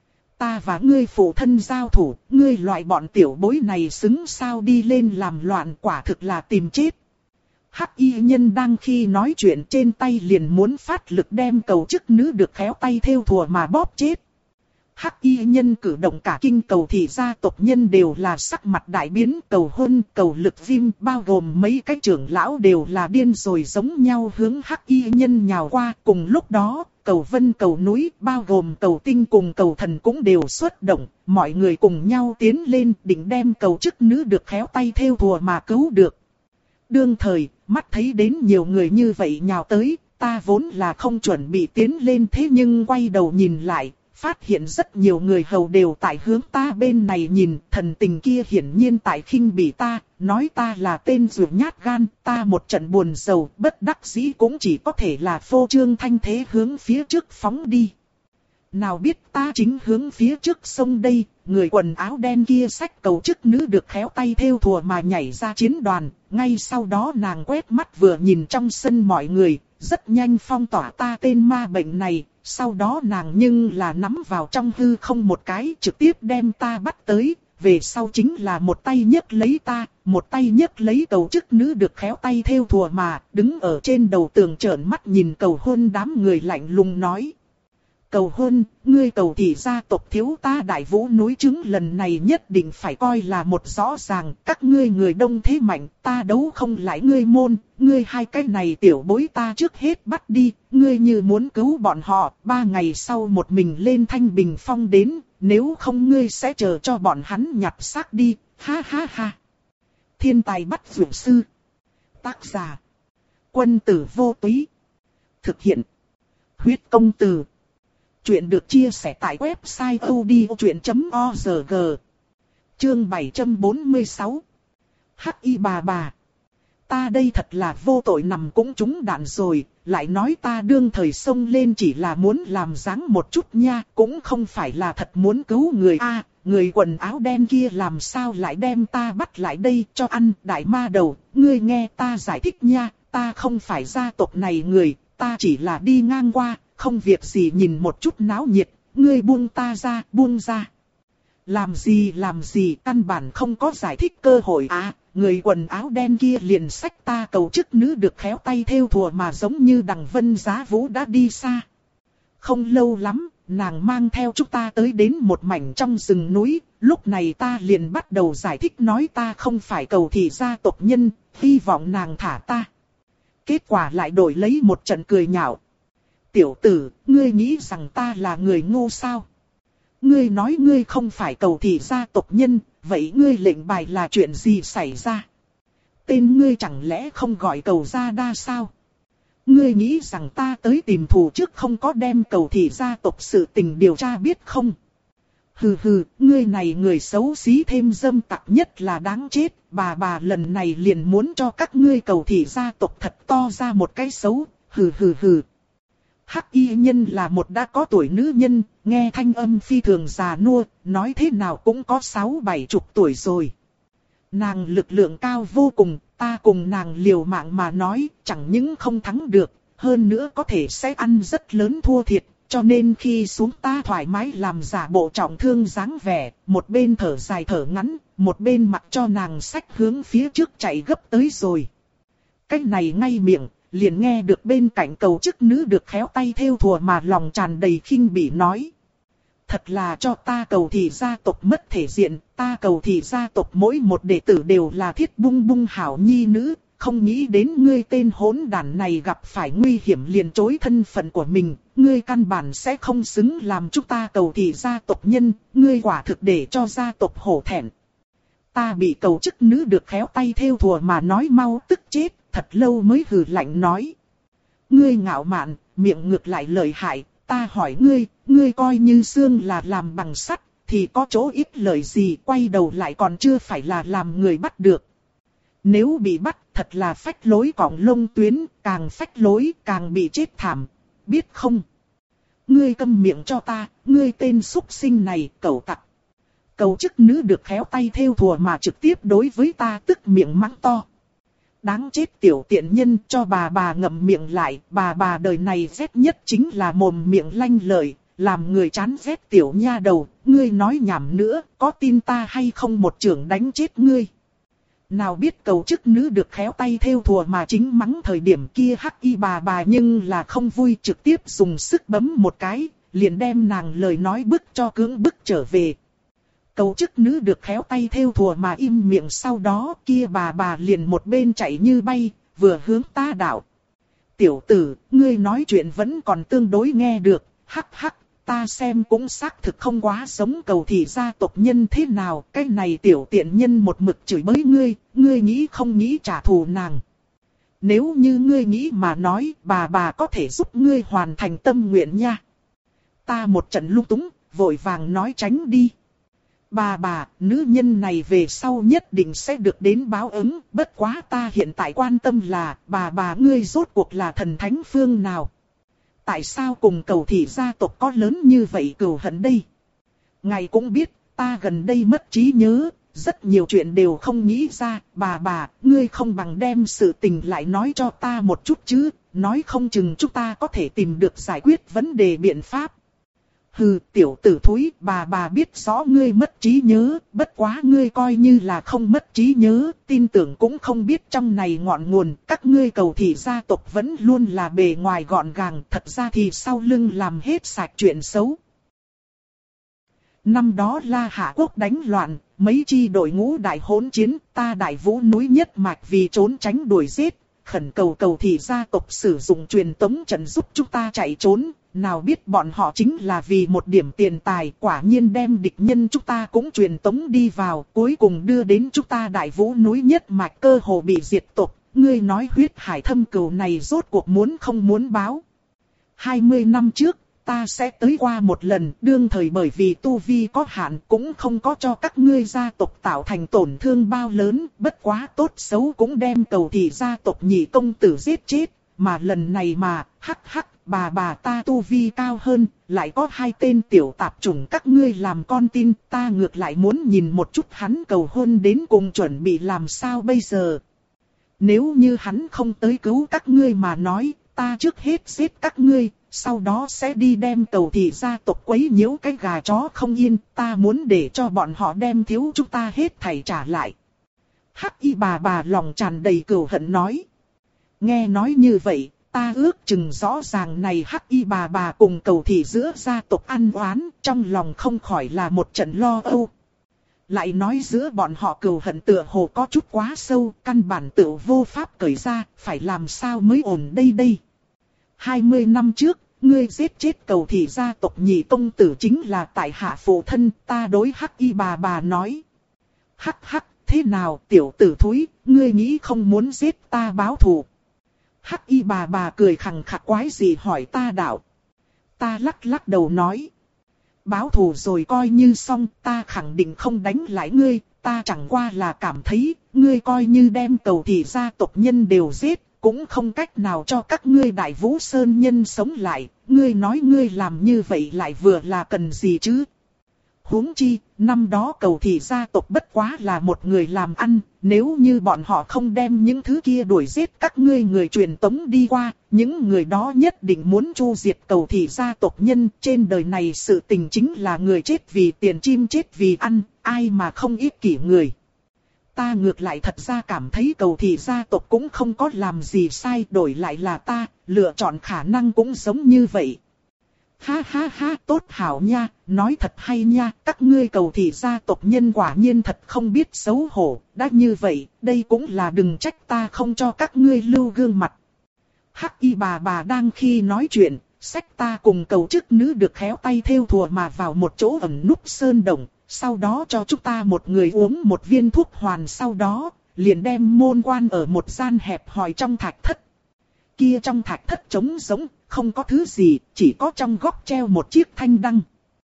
Ta và ngươi phụ thân giao thủ, ngươi loại bọn tiểu bối này xứng sao đi lên làm loạn, quả thực là tìm chết. Hắc y nhân đang khi nói chuyện trên tay liền muốn phát lực đem Cầu chức nữ được khéo tay thêu thùa mà bóp chết. Hắc y nhân cử động cả kinh Cầu thị gia tộc nhân đều là sắc mặt đại biến. Cầu Hôn, Cầu Lực Viêm bao gồm mấy cái trưởng lão đều là điên rồi giống nhau hướng hắc y nhân nhào qua. Cùng lúc đó, Cầu Vân, Cầu Núi bao gồm Cầu Tinh cùng Cầu Thần cũng đều xuất động. Mọi người cùng nhau tiến lên định đem Cầu chức nữ được khéo tay thêu thùa mà cứu được. Đương thời, mắt thấy đến nhiều người như vậy nhào tới, ta vốn là không chuẩn bị tiến lên, thế nhưng quay đầu nhìn lại, phát hiện rất nhiều người hầu đều tại hướng ta bên này nhìn. Thần tình kia hiển nhiên tại khinh bỉ ta, nói ta là tên ruột nhát gan. Ta một trận buồn rầu, bất đắc dĩ cũng chỉ có thể là phô trương thanh thế hướng phía trước phóng đi. Nào biết ta chính hướng phía trước sông đây, người quần áo đen kia xách cầu chức nữ được khéo tay thêu thùa mà nhảy ra chiến đoàn. Ngay sau đó nàng quét mắt vừa nhìn trong sân mọi người, rất nhanh phong tỏa ta tên ma bệnh này. Sau đó nàng nhưng là nắm vào trong hư không một cái, trực tiếp đem ta bắt tới. Về sau chính là một tay nhấc lấy ta, một tay nhấc lấy cầu chức nữ được khéo tay thêu thùa mà, đứng ở trên đầu tường trợn mắt nhìn cầu hôn đám người lạnh lùng nói. Cầu hôn, ngươi cầu thị gia tộc thiếu ta Đại Vũ núi trứng lần này nhất định phải coi là một rõ ràng, các ngươi người đông thế mạnh, ta đấu không lại ngươi môn, ngươi hai cái này tiểu bối ta trước hết bắt đi, ngươi như muốn cứu bọn họ, ba ngày sau một mình lên Thanh Bình Phong đến, nếu không ngươi sẽ chờ cho bọn hắn nhặt xác đi, ha ha ha. Thiên tài bắt dược sư. Tác giả. Quân tử vô túy. Thực hiện. Huyết công từ. Chuyện được chia sẻ tại website odchuyện chấm org. Chương bảy trăm bốn mươi sáu. Hắc y bà bà. Ta đây thật là vô tội nằm cũng trúng đạn rồi, lại nói ta đương thời xông lên chỉ là muốn làm dáng một chút nha, cũng không phải là thật muốn cứu người a. À, người quần áo đen kia làm sao lại đem ta bắt lại đây cho ăn đại ma đầu, ngươi nghe ta giải thích nha, ta không phải gia tộc này người, ta chỉ là đi ngang qua, không việc gì nhìn một chút náo nhiệt, ngươi buông ta ra, buông ra. Làm gì làm gì, căn bản không có giải thích cơ hội à, người quần áo đen kia liền xách ta cầu chức nữ được khéo tay thêu thùa mà giống như đằng vân giá vũ đã đi xa. Không lâu lắm, nàng mang theo chúng ta tới đến một mảnh trong rừng núi, lúc này ta liền bắt đầu giải thích nói ta không phải cầu thị gia tộc nhân, hy vọng nàng thả ta. Kết quả lại đổi lấy một trận cười nhạo. Tiểu tử, ngươi nghĩ rằng ta là người ngu sao? Ngươi nói ngươi không phải cầu thị gia tộc nhân, vậy ngươi lệnh bài là chuyện gì xảy ra? Tên ngươi chẳng lẽ không gọi cầu gia đa sao? Ngươi nghĩ rằng ta tới tìm thù trước không có đem cầu thị gia tộc sự tình điều tra biết không? Hừ hừ, ngươi này người xấu xí thêm dâm tặc nhất là đáng chết, bà bà lần này liền muốn cho các ngươi cầu thị gia tộc thật to ra một cái xấu, hừ hừ hừ. Hắc y nhân là một đã có tuổi nữ nhân, nghe thanh âm phi thường già nua, nói thế nào cũng có sáu bảy chục tuổi rồi. Nàng lực lượng cao vô cùng, ta cùng nàng liều mạng mà nói, chẳng những không thắng được, hơn nữa có thể sẽ ăn rất lớn thua thiệt, cho nên khi xuống ta thoải mái làm giả bộ trọng thương dáng vẻ, một bên thở dài thở ngắn, một bên mặc cho nàng xách hướng phía trước chạy gấp tới rồi. Cách này ngay miệng. Liền nghe được bên cạnh cầu chức nữ được khéo tay thêu thùa mà lòng tràn đầy khinh bỉ nói. Thật là cho ta cầu thị gia tộc mất thể diện, ta cầu thị gia tộc mỗi một đệ tử đều là thiết bung bung hảo nhi nữ, không nghĩ đến ngươi tên hỗn đản này gặp phải nguy hiểm liền chối thân phận của mình, ngươi căn bản sẽ không xứng làm chúng ta cầu thị gia tộc nhân, ngươi quả thực để cho gia tộc hổ thẹn. Ta bị cầu chức nữ được khéo tay thêu thùa mà nói mau tức chết. Thật lâu mới hừ lạnh nói. Ngươi ngạo mạn, miệng ngược lại lợi hại, ta hỏi ngươi, ngươi coi như xương là làm bằng sắt, thì có chỗ ít lợi gì, quay đầu lại còn chưa phải là làm người bắt được. Nếu bị bắt, thật là phách lối cọng lông tuyến, càng phách lối, càng bị chết thảm, biết không? Ngươi câm miệng cho ta, ngươi tên súc sinh này, cẩu tặc. Cầu chức nữ được khéo tay thêu thùa mà trực tiếp đối với ta tức miệng mắng to. Đáng chết tiểu tiện nhân, cho bà bà ngậm miệng lại, bà bà đời này ghét nhất chính là mồm miệng lanh lợi, làm người chán ghét tiểu nha đầu, ngươi nói nhảm nữa, có tin ta hay không một chưởng đánh chết ngươi. Nào biết cầu chức nữ được khéo tay thêu thùa mà chính mắng thời điểm kia hắc y bà bà nhưng là không vui, trực tiếp dùng sức bấm một cái, liền đem nàng lời nói bức cho cưỡng bức trở về. Cầu chức nữ được khéo tay thêu thùa mà im miệng, sau đó kia bà bà liền một bên chạy như bay, vừa hướng ta đạo. Tiểu tử, ngươi nói chuyện vẫn còn tương đối nghe được, hắc hắc, ta xem cũng xác thực không quá giống cầu thị gia tộc nhân thế nào, cái này tiểu tiện nhân một mực chửi bới ngươi, ngươi nghĩ không nghĩ trả thù nàng. Nếu như ngươi nghĩ mà nói, bà bà có thể giúp ngươi hoàn thành tâm nguyện nha. Ta một trận lung túng, vội vàng nói tránh đi. Bà bà, nữ nhân này về sau nhất định sẽ được đến báo ứng, bất quá ta hiện tại quan tâm là, bà bà ngươi rốt cuộc là thần thánh phương nào. tại sao cùng cầu thị gia tộc có lớn như vậy cừu hận đây? Ngài cũng biết, ta gần đây mất trí nhớ, rất nhiều chuyện đều không nghĩ ra. Bà bà, ngươi không bằng đem sự tình lại nói cho ta một chút chứ, nói không chừng chúng ta có thể tìm được giải quyết vấn đề biện pháp. Hừ, tiểu tử thúi, bà bà biết rõ ngươi mất trí nhớ, bất quá ngươi coi như là không mất trí nhớ, tin tưởng cũng không biết trong này ngọn nguồn, các ngươi cầu thị gia tộc vẫn luôn là bề ngoài gọn gàng, thật ra thì sau lưng làm hết sạch chuyện xấu. Năm đó La Hạ Quốc đánh loạn, mấy chi đội ngũ đại hỗn chiến, ta Đại Vũ núi nhất mạch vì trốn tránh đuổi giết, khẩn cầu cầu thị gia tộc sử dụng truyền tống trận giúp chúng ta chạy trốn. Nào biết bọn họ chính là vì một điểm tiền tài, quả nhiên đem địch nhân chúng ta cũng truyền tống đi vào, cuối cùng đưa đến chúng ta Đại Vũ núi nhất mạch cơ hồ bị diệt tộc. Ngươi nói huyết hải thâm cừu này rốt cuộc muốn không muốn báo. hai mươi năm trước, ta sẽ tới qua một lần, đương thời bởi vì tu vi có hạn cũng không có cho các ngươi gia tộc tạo thành tổn thương bao lớn, bất quá tốt xấu cũng đem cầu thị gia tộc nhị công tử giết chết, mà lần này mà, hắc hắc. Bà bà ta tu vi cao hơn, lại có hai tên tiểu tạp chủng các ngươi làm con tin, ta ngược lại muốn nhìn một chút hắn cầu hôn đến cùng chuẩn bị làm sao bây giờ. Nếu như hắn không tới cứu các ngươi mà nói, ta trước hết giết các ngươi, sau đó sẽ đi đem cầu thị gia tộc quấy nhiễu cái gà chó không yên, ta muốn để cho bọn họ đem thiếu chúng ta hết thảy trả lại. Hắc y bà bà lòng tràn đầy cừu hận nói. Nghe nói như vậy. Ta ước chừng rõ ràng này hắc y bà bà cùng cầu thị giữa gia tộc ăn oán, trong lòng không khỏi là một trận lo âu. Lại nói giữa bọn họ cừu hận tựa hồ có chút quá sâu, căn bản tự vô pháp cởi ra, phải làm sao mới ổn đây đây. hai mươi năm trước, ngươi giết chết cầu thị gia tộc nhị công tử chính là tại hạ phụ thân, ta đối hắc y bà bà nói. Hắc hắc, thế nào tiểu tử thúi, ngươi nghĩ không muốn giết ta báo thù. Hắc y bà bà cười khằng khặc quái gì hỏi ta đạo. Ta lắc lắc đầu nói. Báo thù rồi coi như xong, ta khẳng định không đánh lại ngươi, ta chẳng qua là cảm thấy, ngươi coi như đem cầu thị gia tộc nhân đều giết, cũng không cách nào cho các ngươi Đại Vũ Sơn nhân sống lại, ngươi nói ngươi làm như vậy lại vừa là cần gì chứ? Huống chi, năm đó cầu thị gia tộc bất quá là một người làm ăn, nếu như bọn họ không đem những thứ kia đuổi giết các ngươi người truyền tống đi qua, những người đó nhất định muốn chu diệt cầu thị gia tộc nhân. Trên đời này sự tình chính là người chết vì tiền chim chết vì ăn, ai mà không ích kỷ người. Ta ngược lại thật ra cảm thấy cầu thị gia tộc cũng không có làm gì sai, đổi lại là ta, lựa chọn khả năng cũng giống như vậy. Ha ha ha, tốt hảo nha, nói thật hay nha, các ngươi cầu thị gia tộc nhân quả nhiên thật không biết xấu hổ, đã như vậy, đây cũng là đừng trách ta không cho các ngươi lưu gương mặt. Hắc y bà bà đang khi nói chuyện, xách ta cùng cầu chức nữ được khéo tay thêu thùa mà vào một chỗ ẩn núp sơn động, sau đó cho chúng ta một người uống một viên thuốc hoàn, sau đó, liền đem môn quan ở một gian hẹp hòi trong thạch thất. Kia trong thạch thất trống rỗng, không có thứ gì, chỉ có trong góc treo một chiếc thanh đăng.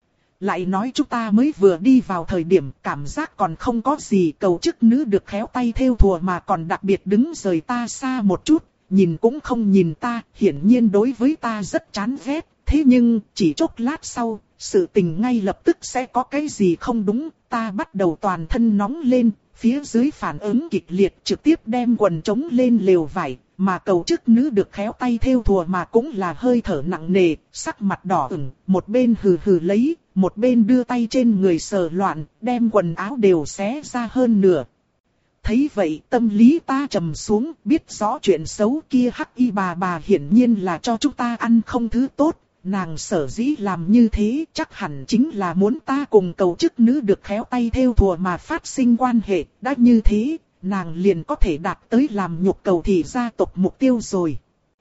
Lại nói chúng ta mới vừa đi vào thời điểm cảm giác còn không có gì, cầu chức nữ được khéo tay thêu thùa mà còn đặc biệt đứng rời ta xa một chút, nhìn cũng không nhìn ta, hiển nhiên đối với ta rất chán ghét. Thế nhưng, chỉ chốc lát sau, sự tình ngay lập tức sẽ có cái gì không đúng, ta bắt đầu toàn thân nóng lên, phía dưới phản ứng kịch liệt trực tiếp đem quần trống lên lều vải, mà cầu chức nữ được khéo tay thêu thùa mà cũng là hơi thở nặng nề, sắc mặt đỏ ửng, một bên hừ hừ lấy, một bên đưa tay trên người sờ loạn, đem quần áo đều xé ra hơn nửa. Thấy vậy tâm lý ta trầm xuống, biết rõ chuyện xấu kia hắc y bà bà hiển nhiên là cho chúng ta ăn không thứ tốt. Nàng sở dĩ làm như thế chắc hẳn chính là muốn ta cùng cầu chức nữ được khéo tay thêu thùa mà phát sinh quan hệ. Đã như thế, nàng liền có thể đạt tới làm nhục cầu thị gia tộc mục tiêu rồi.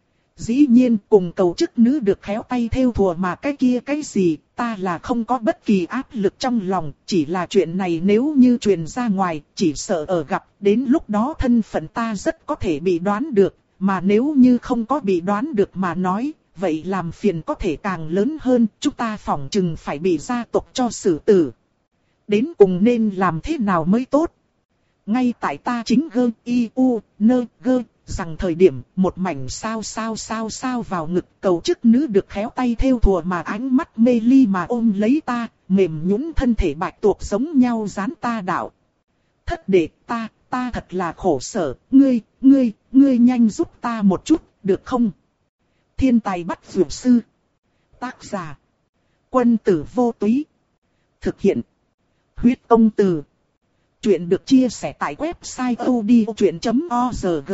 Dĩ nhiên cùng cầu chức nữ được khéo tay thêu thùa mà cái kia cái gì, ta là không có bất kỳ áp lực trong lòng. Chỉ là chuyện này nếu như truyền ra ngoài, chỉ sợ ở gặp, đến lúc đó thân phận ta rất có thể bị đoán được. Mà nếu như không có bị đoán được mà nói, vậy làm phiền có thể càng lớn hơn, chúng ta phỏng chừng phải bị gia tộc cho xử tử. Đến cùng nên làm thế nào mới tốt? Ngay tại ta chính gơ y u nơ gơ rằng thời điểm một mảnh sao sao sao sao vào ngực, cầu chức nữ được khéo tay thêu thùa mà ánh mắt mê ly mà ôm lấy ta, mềm nhũn thân thể bạch tuộc giống nhau dán ta đạo. Thất đệ, ta, ta thật là khổ sở, ngươi, ngươi, ngươi nhanh giúp ta một chút, được không? Thiên tài bắt dược sư. Tác giả. Quân tử vô túy. Thực hiện. Huyết công từ. Chuyện được chia sẻ tại website odchuyện chấm org.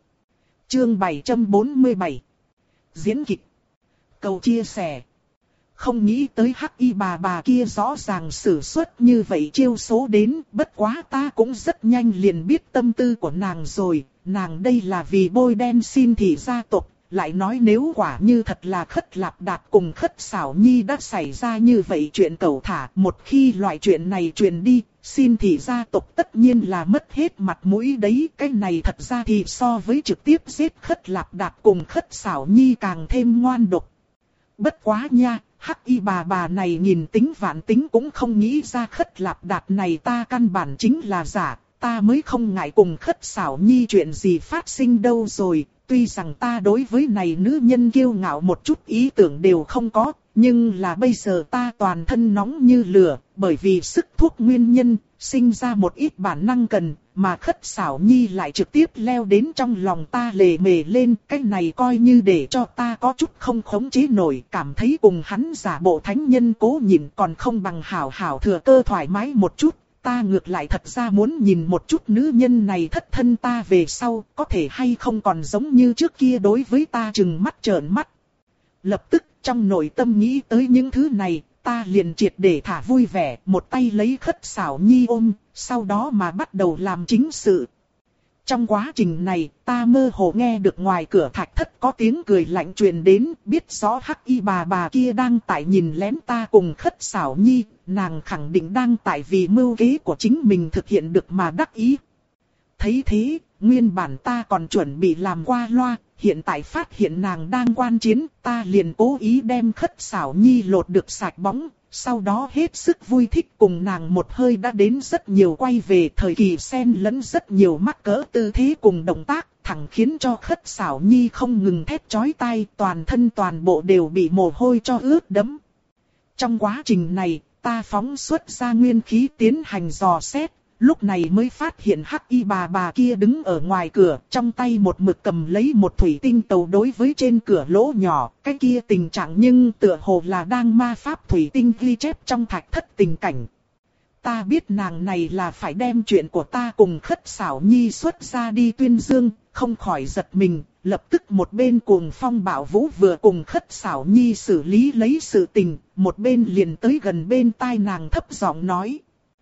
Chương bảy trăm bốn mươi bảy. Diễn kịch. Cầu chia sẻ. Không nghĩ tới hắc y bà bà kia rõ ràng sử xuất như vậy chiêu số đến, bất quá ta cũng rất nhanh liền biết tâm tư của nàng rồi, nàng đây là vì bôi đen xin thị gia tộc, lại nói nếu quả như thật là Khất Lạp Đạt cùng Khất Xảo Nhi đã xảy ra như vậy chuyện cẩu thả, một khi loại chuyện này truyền đi, xin thị gia tộc tất nhiên là mất hết mặt mũi đấy, cái này thật ra thì so với trực tiếp giết Khất Lạp Đạt cùng Khất Xảo Nhi càng thêm ngoan độc. Bất quá nha, hắc y bà bà này nhìn tính vạn tính cũng không nghĩ ra Khất Lạp Đạt này ta căn bản chính là giả, ta mới không ngại cùng Khất Xảo Nhi chuyện gì phát sinh đâu rồi, tuy rằng ta đối với này nữ nhân kiêu ngạo một chút ý tưởng đều không có, nhưng là bây giờ ta toàn thân nóng như lửa, bởi vì sức thuốc nguyên nhân, sinh ra một ít bản năng cần, mà Khất Xảo Nhi lại trực tiếp leo đến trong lòng ta lề mề lên, cái này coi như để cho ta có chút không khống chế nổi, cảm thấy cùng hắn giả bộ thánh nhân cố nhịn còn không bằng hảo hảo thừa cơ thoải mái một chút. Ta ngược lại thật ra muốn nhìn một chút nữ nhân này thất thân ta về sau, có thể hay không còn giống như trước kia đối với ta chừng mắt trợn mắt. Lập tức trong nội tâm nghĩ tới những thứ này, ta liền triệt để thả vui vẻ, một tay lấy Khất Xảo Nhi ôm, sau đó mà bắt đầu làm chính sự. Trong quá trình này, ta mơ hồ nghe được ngoài cửa thạch thất có tiếng cười lạnh truyền đến, biết rõ hắc y bà bà kia đang tại nhìn lén ta cùng Khất Xảo Nhi, nàng khẳng định đang tại vì mưu kế của chính mình thực hiện được mà đắc ý. Thấy thế, nguyên bản ta còn chuẩn bị làm qua loa, hiện tại phát hiện nàng đang quan chiến, ta liền cố ý đem Khất Xảo Nhi lột được sạch bóng, sau đó hết sức vui thích cùng nàng một hơi đã đến rất nhiều quay về thời kỳ xen lẫn rất nhiều mắc cỡ tư thế cùng động tác, thẳng khiến cho Khất Xảo Nhi không ngừng thét chói tai, toàn thân toàn bộ đều bị mồ hôi cho ướt đẫm. Trong quá trình này, ta phóng xuất ra nguyên khí tiến hành dò xét, lúc này mới phát hiện hắc y bà bà kia đứng ở ngoài cửa, trong tay một mực cầm lấy một thủy tinh tàu đối với trên cửa lỗ nhỏ, cái kia tình trạng nhưng tựa hồ là đang ma pháp thủy tinh ghi chép trong thạch thất tình cảnh. Ta biết nàng này là phải đem chuyện của ta cùng Khất Xảo Nhi xuất ra đi tuyên dương, không khỏi giật mình, lập tức một bên cuồng phong bạo vũ vừa cùng Khất Xảo Nhi xử lý lấy sự tình, một bên liền tới gần bên tai nàng thấp giọng nói.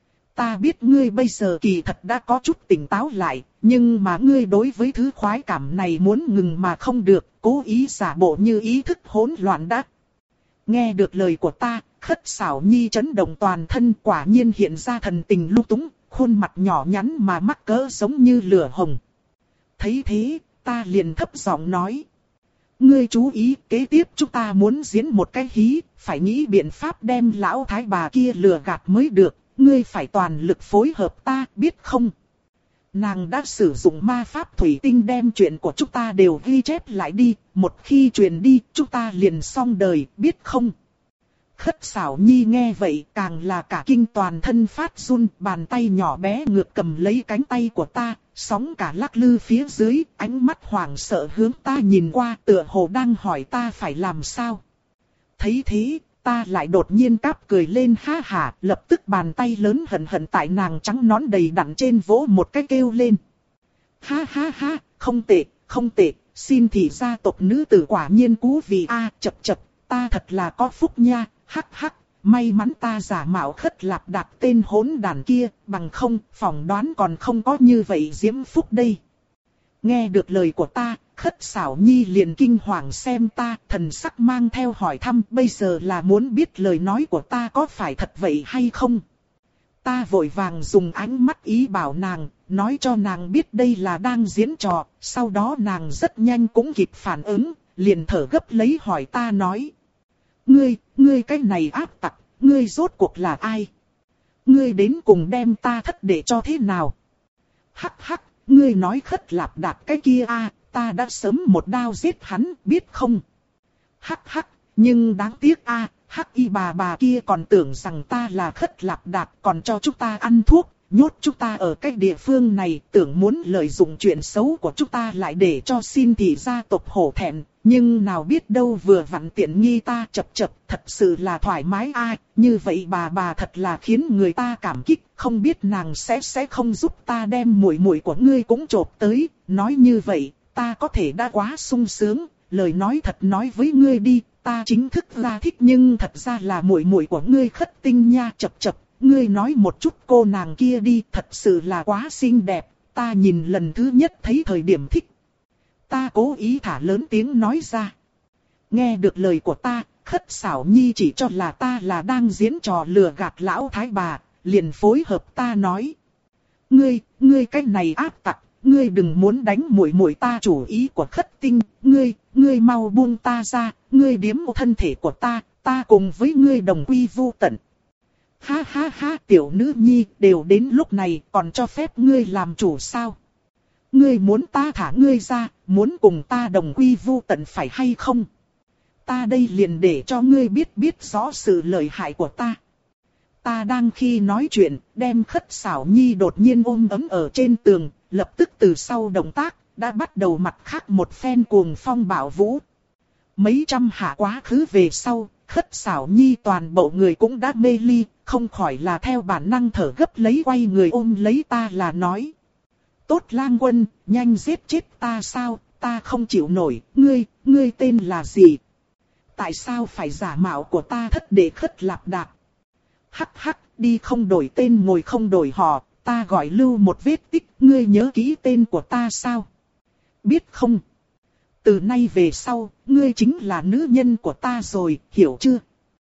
Ta biết ngươi bây giờ kỳ thật đã có chút tỉnh táo lại, nhưng mà ngươi đối với thứ khoái cảm này muốn ngừng mà không được, cố ý giả bộ như ý thức hỗn loạn đã. Nghe được lời của ta, Khất Xảo Nhi chấn động toàn thân, quả nhiên hiện ra thần tình lung túng, khuôn mặt nhỏ nhắn mà mắc cỡ giống như lửa hồng. Thấy thế, ta liền thấp giọng nói. Ngươi chú ý, kế tiếp chúng ta muốn diễn một cái hí, phải nghĩ biện pháp đem lão thái bà kia lừa gạt mới được. Ngươi phải toàn lực phối hợp ta, biết không? Nàng đã sử dụng ma pháp thủy tinh đem chuyện của chúng ta đều ghi chép lại đi, một khi truyền đi, chúng ta liền xong đời, biết không? Khất Xảo Nhi nghe vậy càng là cả kinh toàn thân phát run, bàn tay nhỏ bé ngược cầm lấy cánh tay của ta, sóng cả lắc lư phía dưới, ánh mắt hoảng sợ hướng ta nhìn qua, tựa hồ đang hỏi ta phải làm sao. Thấy thế, ta lại đột nhiên cáp cười lên ha hả, lập tức bàn tay lớn hận hận tại nàng trắng nón đầy đặn trên vỗ một cái kêu lên. Ha ha ha, không tệ, không tệ, xin thị gia tộc nữ tử quả nhiên cú vì a chập chập, ta thật là có phúc nha, hắc hắc, may mắn ta giả mạo Khất Lạp Đạt tên hỗn đàn kia, bằng không, phỏng đoán còn không có như vậy diễm phúc đây. Nghe được lời của ta, Khất Xảo Nhi liền kinh hoàng xem ta, thần sắc mang theo hỏi thăm, bây giờ là muốn biết lời nói của ta có phải thật vậy hay không. Ta vội vàng dùng ánh mắt ý bảo nàng, nói cho nàng biết đây là đang diễn trò, sau đó nàng rất nhanh cũng kịp phản ứng, liền thở gấp lấy hỏi ta nói. Ngươi, ngươi cái này áp tặc, ngươi rốt cuộc là ai? Ngươi đến cùng đem ta thất để cho thế nào? Hắc hắc, ngươi nói Khất Lạp Đạt cái kia a, ta đã sớm một đao giết hắn, biết không? Hắc hắc, nhưng đáng tiếc a, hắc y bà bà kia còn tưởng rằng ta là Khất Lạp Đạt, còn cho chúng ta ăn thuốc, nhốt chúng ta ở cái địa phương này, tưởng muốn lợi dụng chuyện xấu của chúng ta lại để cho xin thị gia tộc hổ thẹn. Nhưng nào biết đâu vừa vặn tiện nghi ta chập chập, thật sự là thoải mái ai, như vậy bà bà thật là khiến người ta cảm kích, không biết nàng sẽ sẽ không giúp ta đem muội muội của ngươi cũng chộp tới, nói như vậy, ta có thể đã quá sung sướng, lời nói thật nói với ngươi đi, ta chính thức ra thích nhưng thật ra là muội muội của ngươi Khất Tinh nha chập chập, ngươi nói một chút cô nàng kia đi, thật sự là quá xinh đẹp, ta nhìn lần thứ nhất thấy thời điểm thích. Ta cố ý thả lớn tiếng nói ra. Nghe được lời của ta, Khất Sảo Nhi chỉ cho là ta là đang diễn trò lừa gạt lão thái bà, liền phối hợp ta nói. Ngươi, ngươi cái này ác tặc, ngươi đừng muốn đánh muội muội ta chủ ý của Khất Tinh, ngươi, ngươi mau buông ta ra, ngươi điếm thân thể của ta, ta cùng với ngươi đồng quy vu tận. Ha ha ha, tiểu nữ nhi, đều đến lúc này còn cho phép ngươi làm chủ sao? Ngươi muốn ta thả ngươi ra, muốn cùng ta đồng quy vu tận phải hay không? Ta đây liền để cho ngươi biết biết rõ sự lợi hại của ta. Ta đang khi nói chuyện, đem Khất Sảo Nhi đột nhiên ôm ấm ở trên tường, lập tức từ sau động tác, đã bắt đầu mặt khác một phen cuồng phong bạo vũ. Mấy trăm hạ quá khứ về sau, Khất Sảo Nhi toàn bộ người cũng đã mê ly, không khỏi là theo bản năng thở gấp lấy quay người ôm lấy ta là nói. Tốt Lang Quân, nhanh giết chết ta sao, ta không chịu nổi, ngươi, ngươi tên là gì? Tại sao phải giả mạo của ta thất đệ Khất Lạp Đạt? Hắc hắc, đi không đổi tên ngồi không đổi họ, ta gọi lưu một vết tích, ngươi nhớ kỹ tên của ta sao? Biết không? Từ nay về sau, ngươi chính là nữ nhân của ta rồi, hiểu chưa?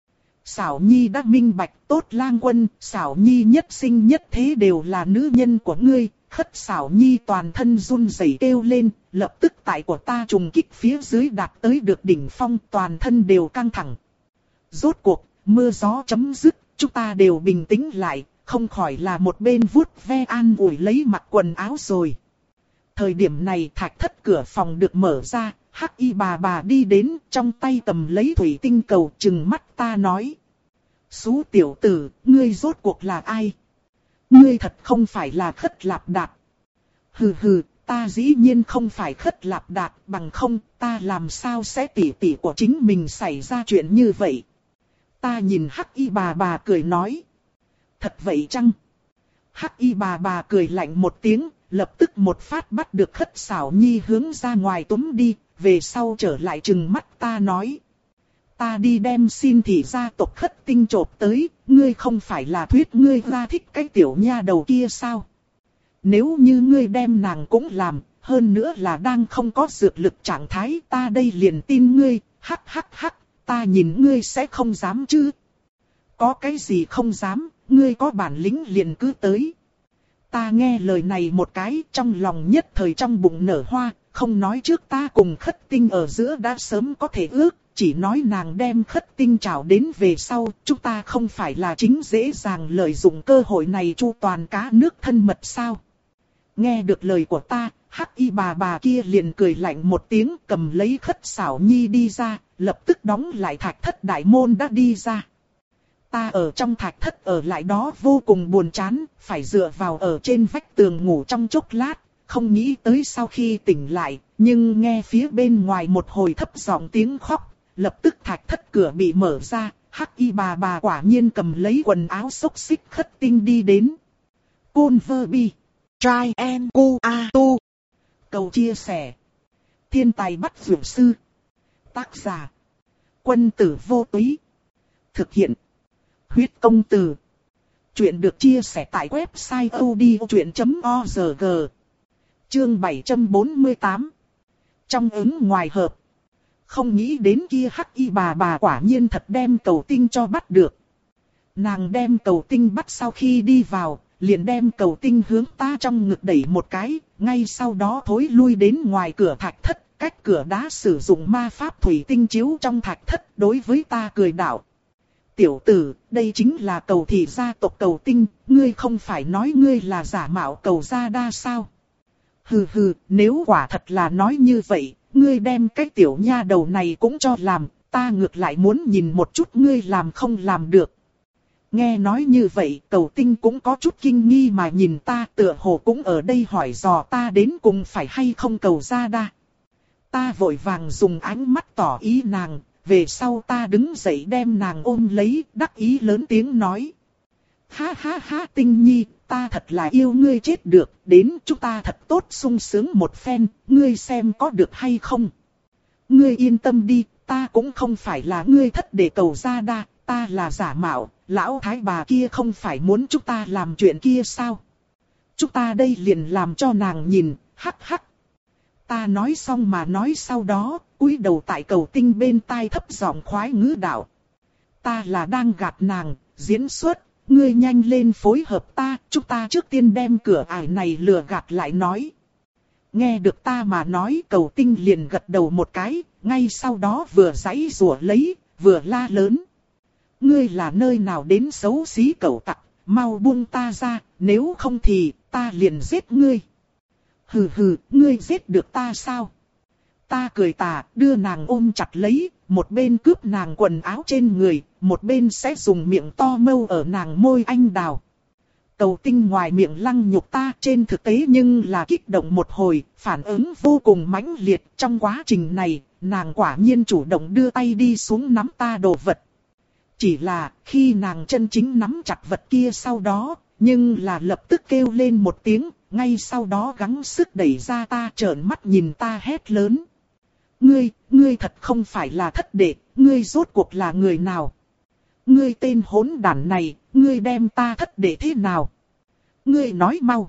Sảo Nhi đã minh bạch, tốt Lang Quân, Sảo Nhi nhất sinh nhất thế đều là nữ nhân của ngươi. Khất Sảo Nhi toàn thân run rẩy kêu lên, lập tức tại của ta trùng kích phía dưới đạt tới được đỉnh phong, toàn thân đều căng thẳng. Rốt cuộc, mưa gió chấm dứt, chúng ta đều bình tĩnh lại, không khỏi là một bên vuốt ve an ủi lấy mặc quần áo rồi. Thời điểm này thạch thất cửa phòng được mở ra, hắc y bà bà đi đến, trong tay cầm lấy thủy tinh cầu, trừng mắt ta nói. Xú tiểu tử, ngươi rốt cuộc là ai? Ngươi thật không phải là Khất Lạp Đạt. Hừ hừ, ta dĩ nhiên không phải Khất Lạp Đạt, bằng không, ta làm sao sẽ tỉ tỉ của chính mình xảy ra chuyện như vậy. Ta nhìn hắc y bà bà cười nói. Thật vậy chăng? Hắc y bà bà cười lạnh một tiếng, lập tức một phát bắt được Khất Sảo Nhi hướng ra ngoài túm đi, về sau trở lại trừng mắt ta nói. Ta đi đem xin thị gia tộc Khất Tinh chộp tới, ngươi không phải là thuyết ngươi ra thích cái tiểu nha đầu kia sao? Nếu như ngươi đem nàng cũng làm, hơn nữa là đang không có dược lực trạng thái, ta đây liền tin ngươi, hắc hắc hắc, ta nhìn ngươi sẽ không dám chứ? Có cái gì không dám, ngươi có bản lĩnh liền cứ tới. Ta nghe lời này một cái, trong lòng nhất thời trong bụng nở hoa, không nói trước ta cùng Khất Tinh ở giữa đã sớm có thể ước. Chỉ nói nàng đem Khất Tinh trảo đến về sau, chúng ta không phải là chính dễ dàng lợi dụng cơ hội này chu toàn cá nước thân mật sao? Nghe được lời của ta, hắc y bà bà kia liền cười lạnh một tiếng, cầm lấy Khất Sảo Nhi đi ra, lập tức đóng lại thạch thất đại môn đã đi ra. Ta ở trong thạch thất ở lại đó vô cùng buồn chán, phải dựa vào ở trên vách tường ngủ trong chốc lát, không nghĩ tới sau khi tỉnh lại, nhưng nghe phía bên ngoài một hồi thấp giọng tiếng khóc. Lập tức thạch thất cửa bị mở ra, hắc y bà bà quả nhiên cầm lấy quần áo xốc xích Khất Tinh đi đến. Côn vơ bi. Trai en cu a tu. Cầu chia sẻ. Thiên tài bắt dược sư. Tác giả. Quân tử vô túy. Thực hiện. Huyết công từ. Chuyện được chia sẻ tại website odchuyện chấm org. Chương bảy trăm bốn mươi tám. Trong ứng ngoài hợp. Không nghĩ đến kia hắc y bà bà quả nhiên thật đem cầu tinh cho bắt được. Nàng đem cầu tinh bắt sau khi đi vào, liền đem cầu tinh hướng ta trong ngực đẩy một cái, ngay sau đó thối lui đến ngoài cửa thạch thất, cách cửa đá sử dụng ma pháp thủy tinh chiếu trong thạch thất đối với ta cười đạo. Tiểu tử, đây chính là cầu thị gia tộc cầu tinh, ngươi không phải nói ngươi là giả mạo cầu gia đa sao? Hừ hừ, nếu quả thật là nói như vậy, ngươi đem cái tiểu nha đầu này cũng cho làm, ta ngược lại muốn nhìn một chút ngươi làm không làm được. Nghe nói như vậy, Cầu Tinh cũng có chút kinh nghi mà nhìn ta, tựa hồ cũng ở đây hỏi dò ta đến cùng phải hay không Cầu Gia Đa. Ta vội vàng dùng ánh mắt tỏ ý nàng, về sau ta đứng dậy đem nàng ôm lấy, đắc ý lớn tiếng nói. Ha ha ha Tinh Nhi, ta thật là yêu ngươi chết được, đến chúng ta thật tốt sung sướng một phen, ngươi xem có được hay không. Ngươi yên tâm đi, ta cũng không phải là ngươi thất để Cầu Gia Đa, ta là giả mạo, lão thái bà kia không phải muốn chúng ta làm chuyện kia sao? Chúng ta đây liền làm cho nàng nhìn, hắc hắc. Ta nói xong mà nói sau đó, cúi đầu tại Cầu Tinh bên tai thấp giọng khoái ngữ đạo. Ta là đang gạt nàng, diễn xuất, ngươi nhanh lên phối hợp ta, chúng ta trước tiên đem cửa ải này lừa gạt lại nói. Nghe được ta mà nói, Cầu Tinh liền gật đầu một cái, ngay sau đó vừa giãy giụa lấy, vừa la lớn. Ngươi là nơi nào đến xấu xí cẩu tặc, mau buông ta ra, nếu không thì ta liền giết ngươi. Hừ hừ, ngươi giết được ta sao? Ta cười tà, đưa nàng ôm chặt lấy, một bên cướp nàng quần áo trên người, một bên sẽ dùng miệng to mâu ở nàng môi anh đào. Cầu Tinh ngoài miệng lăng nhục ta, trên thực tế nhưng là kích động một hồi, phản ứng vô cùng mãnh liệt. Trong quá trình này, nàng quả nhiên chủ động đưa tay đi xuống nắm ta đồ vật. Chỉ là, khi nàng chân chính nắm chặt vật kia sau đó, nhưng là lập tức kêu lên một tiếng, ngay sau đó gắng sức đẩy ra ta, trợn mắt nhìn ta hét lớn. Ngươi, ngươi thật không phải là thất đệ, ngươi rốt cuộc là người nào? Ngươi tên hỗn đản này, ngươi đem ta thất đệ thế nào? Ngươi nói mau.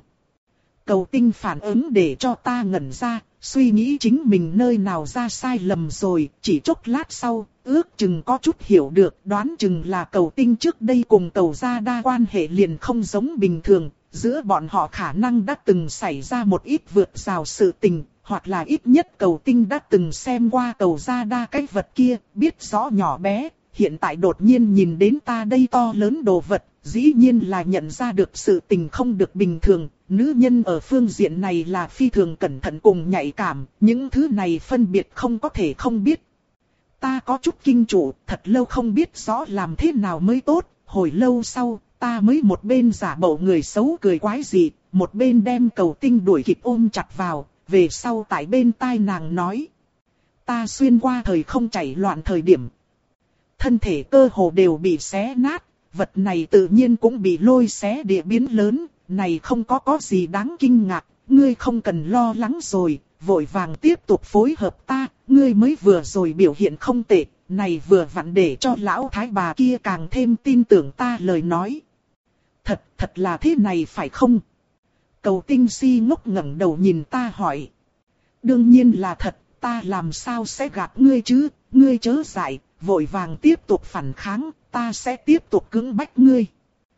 Cầu Tinh phản ứng để cho ta ngẩn ra, suy nghĩ chính mình nơi nào ra sai lầm rồi, chỉ chốc lát sau, ước chừng có chút hiểu được, đoán chừng là Cầu Tinh trước đây cùng Cầu Gia Đa quan hệ liền không giống bình thường, giữa bọn họ khả năng đã từng xảy ra một ít vượt rào sự tình, hoặc là ít nhất Cầu Tinh đã từng xem qua Cầu Gia Đa cái vật kia, biết rõ nhỏ bé, hiện tại đột nhiên nhìn đến ta đây to lớn đồ vật, dĩ nhiên là nhận ra được sự tình không được bình thường. Nữ nhân ở phương diện này là phi thường cẩn thận cùng nhạy cảm, những thứ này phân biệt không có thể không biết. Ta có chút kinh trụ, thật lâu không biết rõ làm thế nào mới tốt, hồi lâu sau, ta mới một bên giả bộ người xấu cười quái dị, một bên đem Cầu Tinh đuổi kịp ôm chặt vào, về sau tại bên tai nàng nói. Ta xuyên qua thời không chảy loạn thời điểm. Thân thể cơ hồ đều bị xé nát, vật này tự nhiên cũng bị lôi xé địa biến lớn, này không có có gì đáng kinh ngạc, ngươi không cần lo lắng rồi, vội vàng tiếp tục phối hợp ta, ngươi mới vừa rồi biểu hiện không tệ, này vừa vặn để cho lão thái bà kia càng thêm tin tưởng ta lời nói. Thật, thật là thế này phải không? Cầu Tinh si ngốc ngẩng đầu nhìn ta hỏi. Đương nhiên là thật, ta làm sao sẽ gạt ngươi chứ, ngươi chớ dại, vội vàng tiếp tục phản kháng, ta sẽ tiếp tục cưỡng bách ngươi.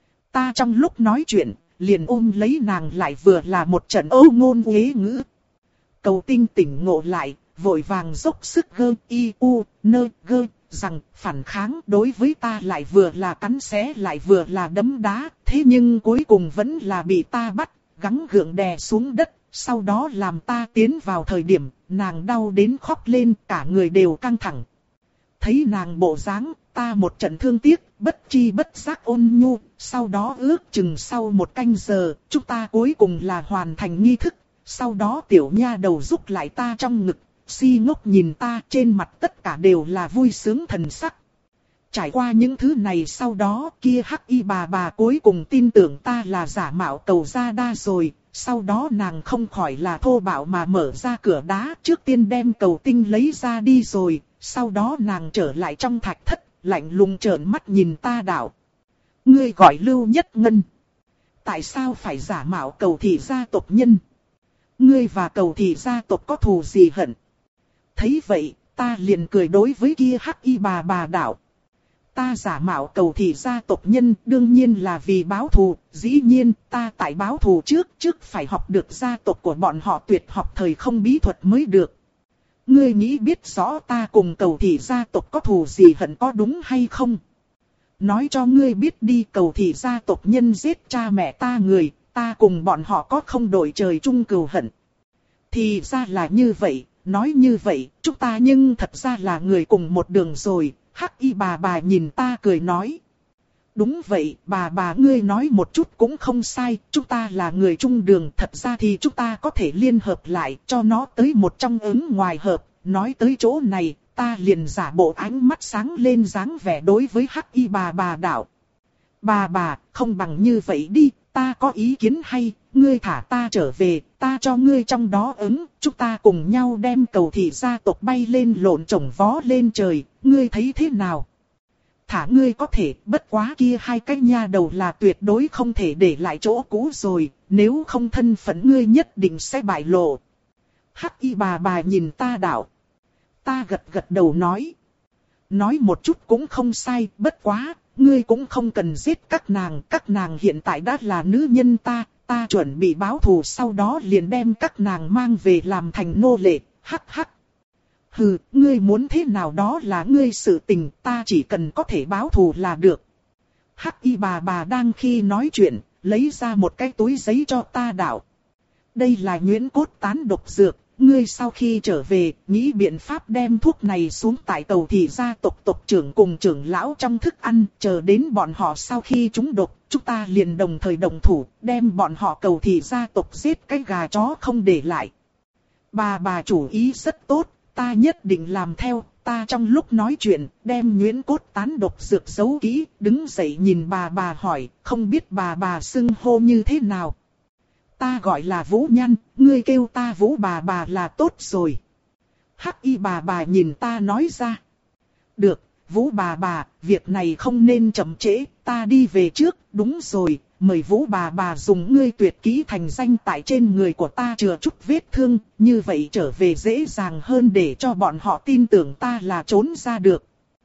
Ta trong lúc nói chuyện, liền ôm lấy nàng lại vừa là một trận âu ngôn uế ngữ. Cầu Tinh tỉnh ngộ lại, vội vàng dốc sức gơ y u nơ gơ, rằng phản kháng đối với ta lại vừa là cắn xé lại vừa là đấm đá, thế nhưng cuối cùng vẫn là bị ta bắt, gắng gượng đè xuống đất, sau đó làm ta tiến vào thời điểm, nàng đau đến khóc lên, cả người đều căng thẳng. Thấy nàng bộ dáng, ta một trận thương tiếc, bất chi bất giác ôn nhu, sau đó ước chừng sau một canh giờ, chúng ta cuối cùng là hoàn thành nghi thức, sau đó tiểu nha đầu rúc lại ta trong ngực, si ngốc nhìn ta, trên mặt tất cả đều là vui sướng thần sắc. Trải qua những thứ này sau đó, kia hắc y bà bà cuối cùng tin tưởng ta là giả mạo Cầu Gia Đa rồi, sau đó nàng không khỏi là thô bạo mà mở ra cửa đá, trước tiên đem Cầu Tinh lấy ra đi rồi, sau đó nàng trở lại trong thạch thất, lạnh lùng trợn mắt nhìn ta đạo. Ngươi gọi Lưu Nhất Ngân. Tại sao phải giả mạo Cầu thị gia tộc nhân? Ngươi và Cầu thị gia tộc có thù gì hận? Thấy vậy, ta liền cười đối với kia hắc y bà bà đạo. Ta giả mạo Cầu thị gia tộc nhân đương nhiên là vì báo thù, dĩ nhiên ta tại báo thù trước trước phải học được gia tộc của bọn họ tuyệt học thời không bí thuật mới được. Ngươi nghĩ biết rõ ta cùng Cầu thị gia tộc có thù gì hận có đúng hay không? Nói cho ngươi biết đi, Cầu thị gia tộc nhân giết cha mẹ ta người, ta cùng bọn họ có không đổi trời chung cừu hận. Thì ra là như vậy, nói như vậy, chúng ta nhưng thật ra là người cùng một đường rồi. Hắc y bà bà nhìn ta cười nói. Đúng vậy, bà bà ngươi nói một chút cũng không sai, chúng ta là người chung đường, thật ra thì chúng ta có thể liên hợp lại cho nó tới một trong ứng ngoài hợp. Nói tới chỗ này, ta liền giả bộ ánh mắt sáng lên dáng vẻ đối với Hắc y bà bà đạo. Bà bà, không bằng như vậy đi, ta có ý kiến hay, ngươi thả ta trở về, ta cho ngươi trong đó ứng, chúng ta cùng nhau đem cầu thị gia tộc bay lên lộn chồng vó lên trời, ngươi thấy thế nào? Thả ngươi có thể, bất quá kia hai cái nha đầu là tuyệt đối không thể để lại chỗ cũ rồi, nếu không thân phận ngươi nhất định sẽ bại lộ. Hắc y bà bà nhìn ta đạo. Ta gật gật đầu nói. Nói một chút cũng không sai, bất quá, ngươi cũng không cần giết các nàng, các nàng hiện tại đã là nữ nhân ta, ta chuẩn bị báo thù sau đó liền đem các nàng mang về làm thành nô lệ, hắc hắc. Hừ, ngươi muốn thế nào đó là ngươi sự tình, ta chỉ cần có thể báo thù là được. Hắc y bà bà đang khi nói chuyện, lấy ra một cái túi giấy cho ta đạo. Đây là nhuyễn cốt tán độc dược, ngươi sau khi trở về, nghĩ biện pháp đem thuốc này xuống tại cầu thị gia tộc tộc trưởng cùng trưởng lão trong thức ăn, chờ đến bọn họ sau khi chúng độc, chúng ta liền đồng thời đồng thủ, đem bọn họ cầu thị gia tộc giết cái gà chó không để lại. Bà bà chủ ý rất tốt, ta nhất định làm theo, ta trong lúc nói chuyện, đem nhuyễn cốt tán độc dược giấu kỹ, đứng dậy nhìn bà bà hỏi, không biết bà bà xưng hô như thế nào. Ta gọi là Vũ Nhan, ngươi kêu ta Vũ bà bà là tốt rồi. Hắc y bà bà nhìn ta nói ra. Được, Vũ bà bà, việc này không nên chậm trễ, ta đi về trước, đúng rồi, mời Vũ bà bà dùng ngươi tuyệt kỹ thành danh tại trên người của ta chữa chút vết thương, như vậy trở về dễ dàng hơn để cho bọn họ tin tưởng ta là trốn ra được.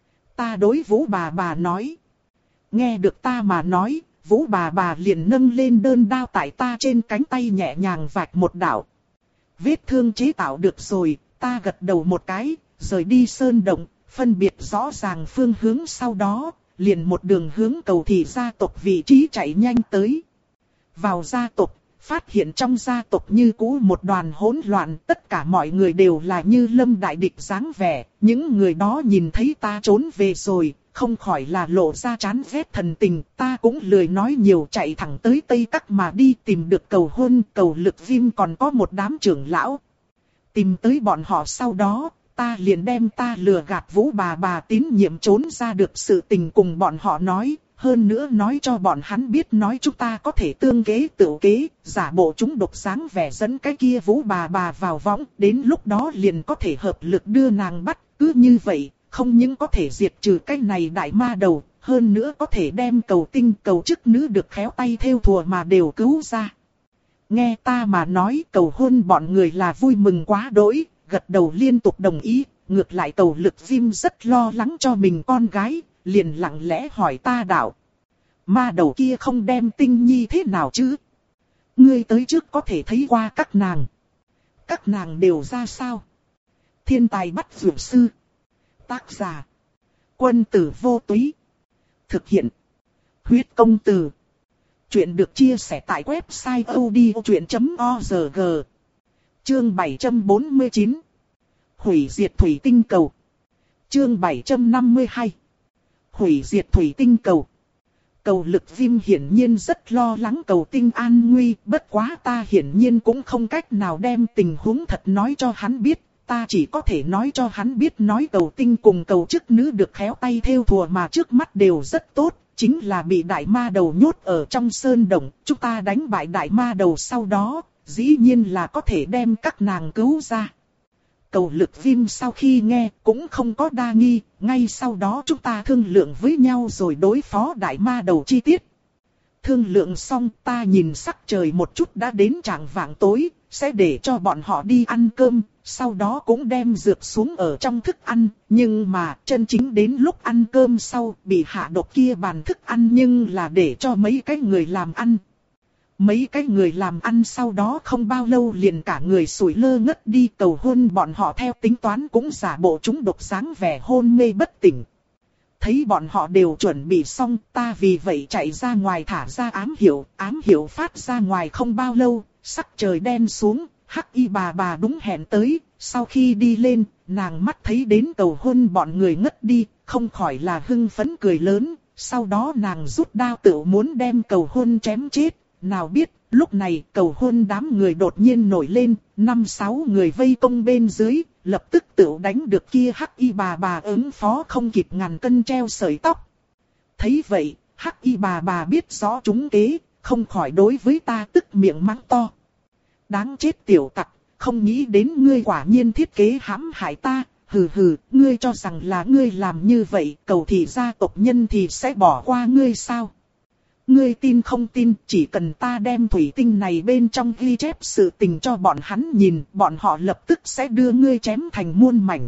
Ta đối Vũ bà bà nói. Nghe được ta mà nói, Vũ bà bà liền nâng lên đơn đao tại ta trên cánh tay nhẹ nhàng vạch một đạo. Vết thương chế tạo được rồi, ta gật đầu một cái, rời đi sơn động, phân biệt rõ ràng phương hướng sau đó, liền một đường hướng cầu thị gia tộc vị trí chạy nhanh tới. Vào gia tộc, phát hiện trong gia tộc như cũ một đoàn hỗn loạn, tất cả mọi người đều là như lâm đại địch dáng vẻ, những người đó nhìn thấy ta trốn về rồi, không khỏi là lộ ra chán ghét thần tình, ta cũng lười nói nhiều chạy thẳng tới Tây Các mà đi tìm được cầu hôn, cầu lực viêm còn có một đám trưởng lão. Tìm tới bọn họ sau đó, ta liền đem ta lừa gạt Vũ bà bà tín nhiệm trốn ra được sự tình cùng bọn họ nói, hơn nữa nói cho bọn hắn biết nói chúng ta có thể tương kế tự kế, giả bộ chúng độc dáng vẻ dẫn cái kia Vũ bà bà vào võng, đến lúc đó liền có thể hợp lực đưa nàng bắt, cứ như vậy. Không những có thể diệt trừ cái này đại ma đầu, hơn nữa có thể đem cầu tinh cầu chức nữ được khéo tay theo thùa mà đều cứu ra. Nghe ta mà nói cầu hôn bọn người là vui mừng quá đỗi, gật đầu liên tục đồng ý, ngược lại cầu lực viêm rất lo lắng cho mình con gái, liền lặng lẽ hỏi ta đạo. Ma đầu kia không đem tinh nhi thế nào chứ? Ngươi tới trước có thể thấy qua các nàng. Các nàng đều ra sao? Thiên tài bắt dược sư. Tác giả. Quân tử vô túy. Thực hiện. Huyết công từ. Chuyện được chia sẻ tại website odchuyện chấm org. Chương bảy trăm bốn mươi chín. Hủy diệt thủy tinh cầu. Chương bảy trăm năm mươi hai. Hủy diệt thủy tinh cầu. Cầu lực viêm hiển nhiên rất lo lắng cầu tinh an nguy, bất quá ta hiển nhiên cũng không cách nào đem tình huống thật nói cho hắn biết. Ta chỉ có thể nói cho hắn biết nói cầu tinh cùng cầu chức nữ được khéo tay theo thùa mà trước mắt đều rất tốt, chính là bị đại ma đầu nhốt ở trong sơn động, chúng ta đánh bại đại ma đầu sau đó, dĩ nhiên là có thể đem các nàng cứu ra. Cầu lực viêm sau khi nghe cũng không có đa nghi, ngay sau đó chúng ta thương lượng với nhau rồi đối phó đại ma đầu chi tiết. Thương lượng xong ta nhìn sắc trời một chút đã đến chạng vạng tối, sẽ để cho bọn họ đi ăn cơm, sau đó cũng đem dược xuống ở trong thức ăn, nhưng mà chân chính đến lúc ăn cơm sau bị hạ độc kia bàn thức ăn nhưng là để cho mấy cái người làm ăn. Mấy cái người làm ăn sau đó không bao lâu liền cả người sủi lơ ngất đi, cầu hôn bọn họ theo tính toán cũng giả bộ chúng độc dáng vẻ hôn mê bất tỉnh. Thấy bọn họ đều chuẩn bị xong, ta vì vậy chạy ra ngoài thả ra ám hiệu, ám hiệu phát ra ngoài không bao lâu, sắc trời đen xuống, Hắc y bà bà đúng hẹn tới, sau khi đi lên, nàng mắt thấy đến cầu hôn bọn người ngất đi, không khỏi là hưng phấn cười lớn, sau đó nàng rút đao tự muốn đem cầu hôn chém chết, nào biết, lúc này cầu hôn đám người đột nhiên nổi lên, năm sáu người vây công bên dưới, lập tức tự đánh được kia hắc y bà bà ứng phó không kịp ngàn cân treo sợi tóc. Thấy vậy, hắc y bà bà biết rõ chúng kế, không khỏi đối với ta tức miệng mắng to. Đáng chết tiểu tặc, không nghĩ đến ngươi quả nhiên thiết kế hãm hại ta, hừ hừ, ngươi cho rằng là ngươi làm như vậy, cầu thị gia tộc nhân thì sẽ bỏ qua ngươi sao? Ngươi tin không tin, chỉ cần ta đem thủy tinh này bên trong ghi chép sự tình cho bọn hắn nhìn, bọn họ lập tức sẽ đưa ngươi chém thành muôn mảnh.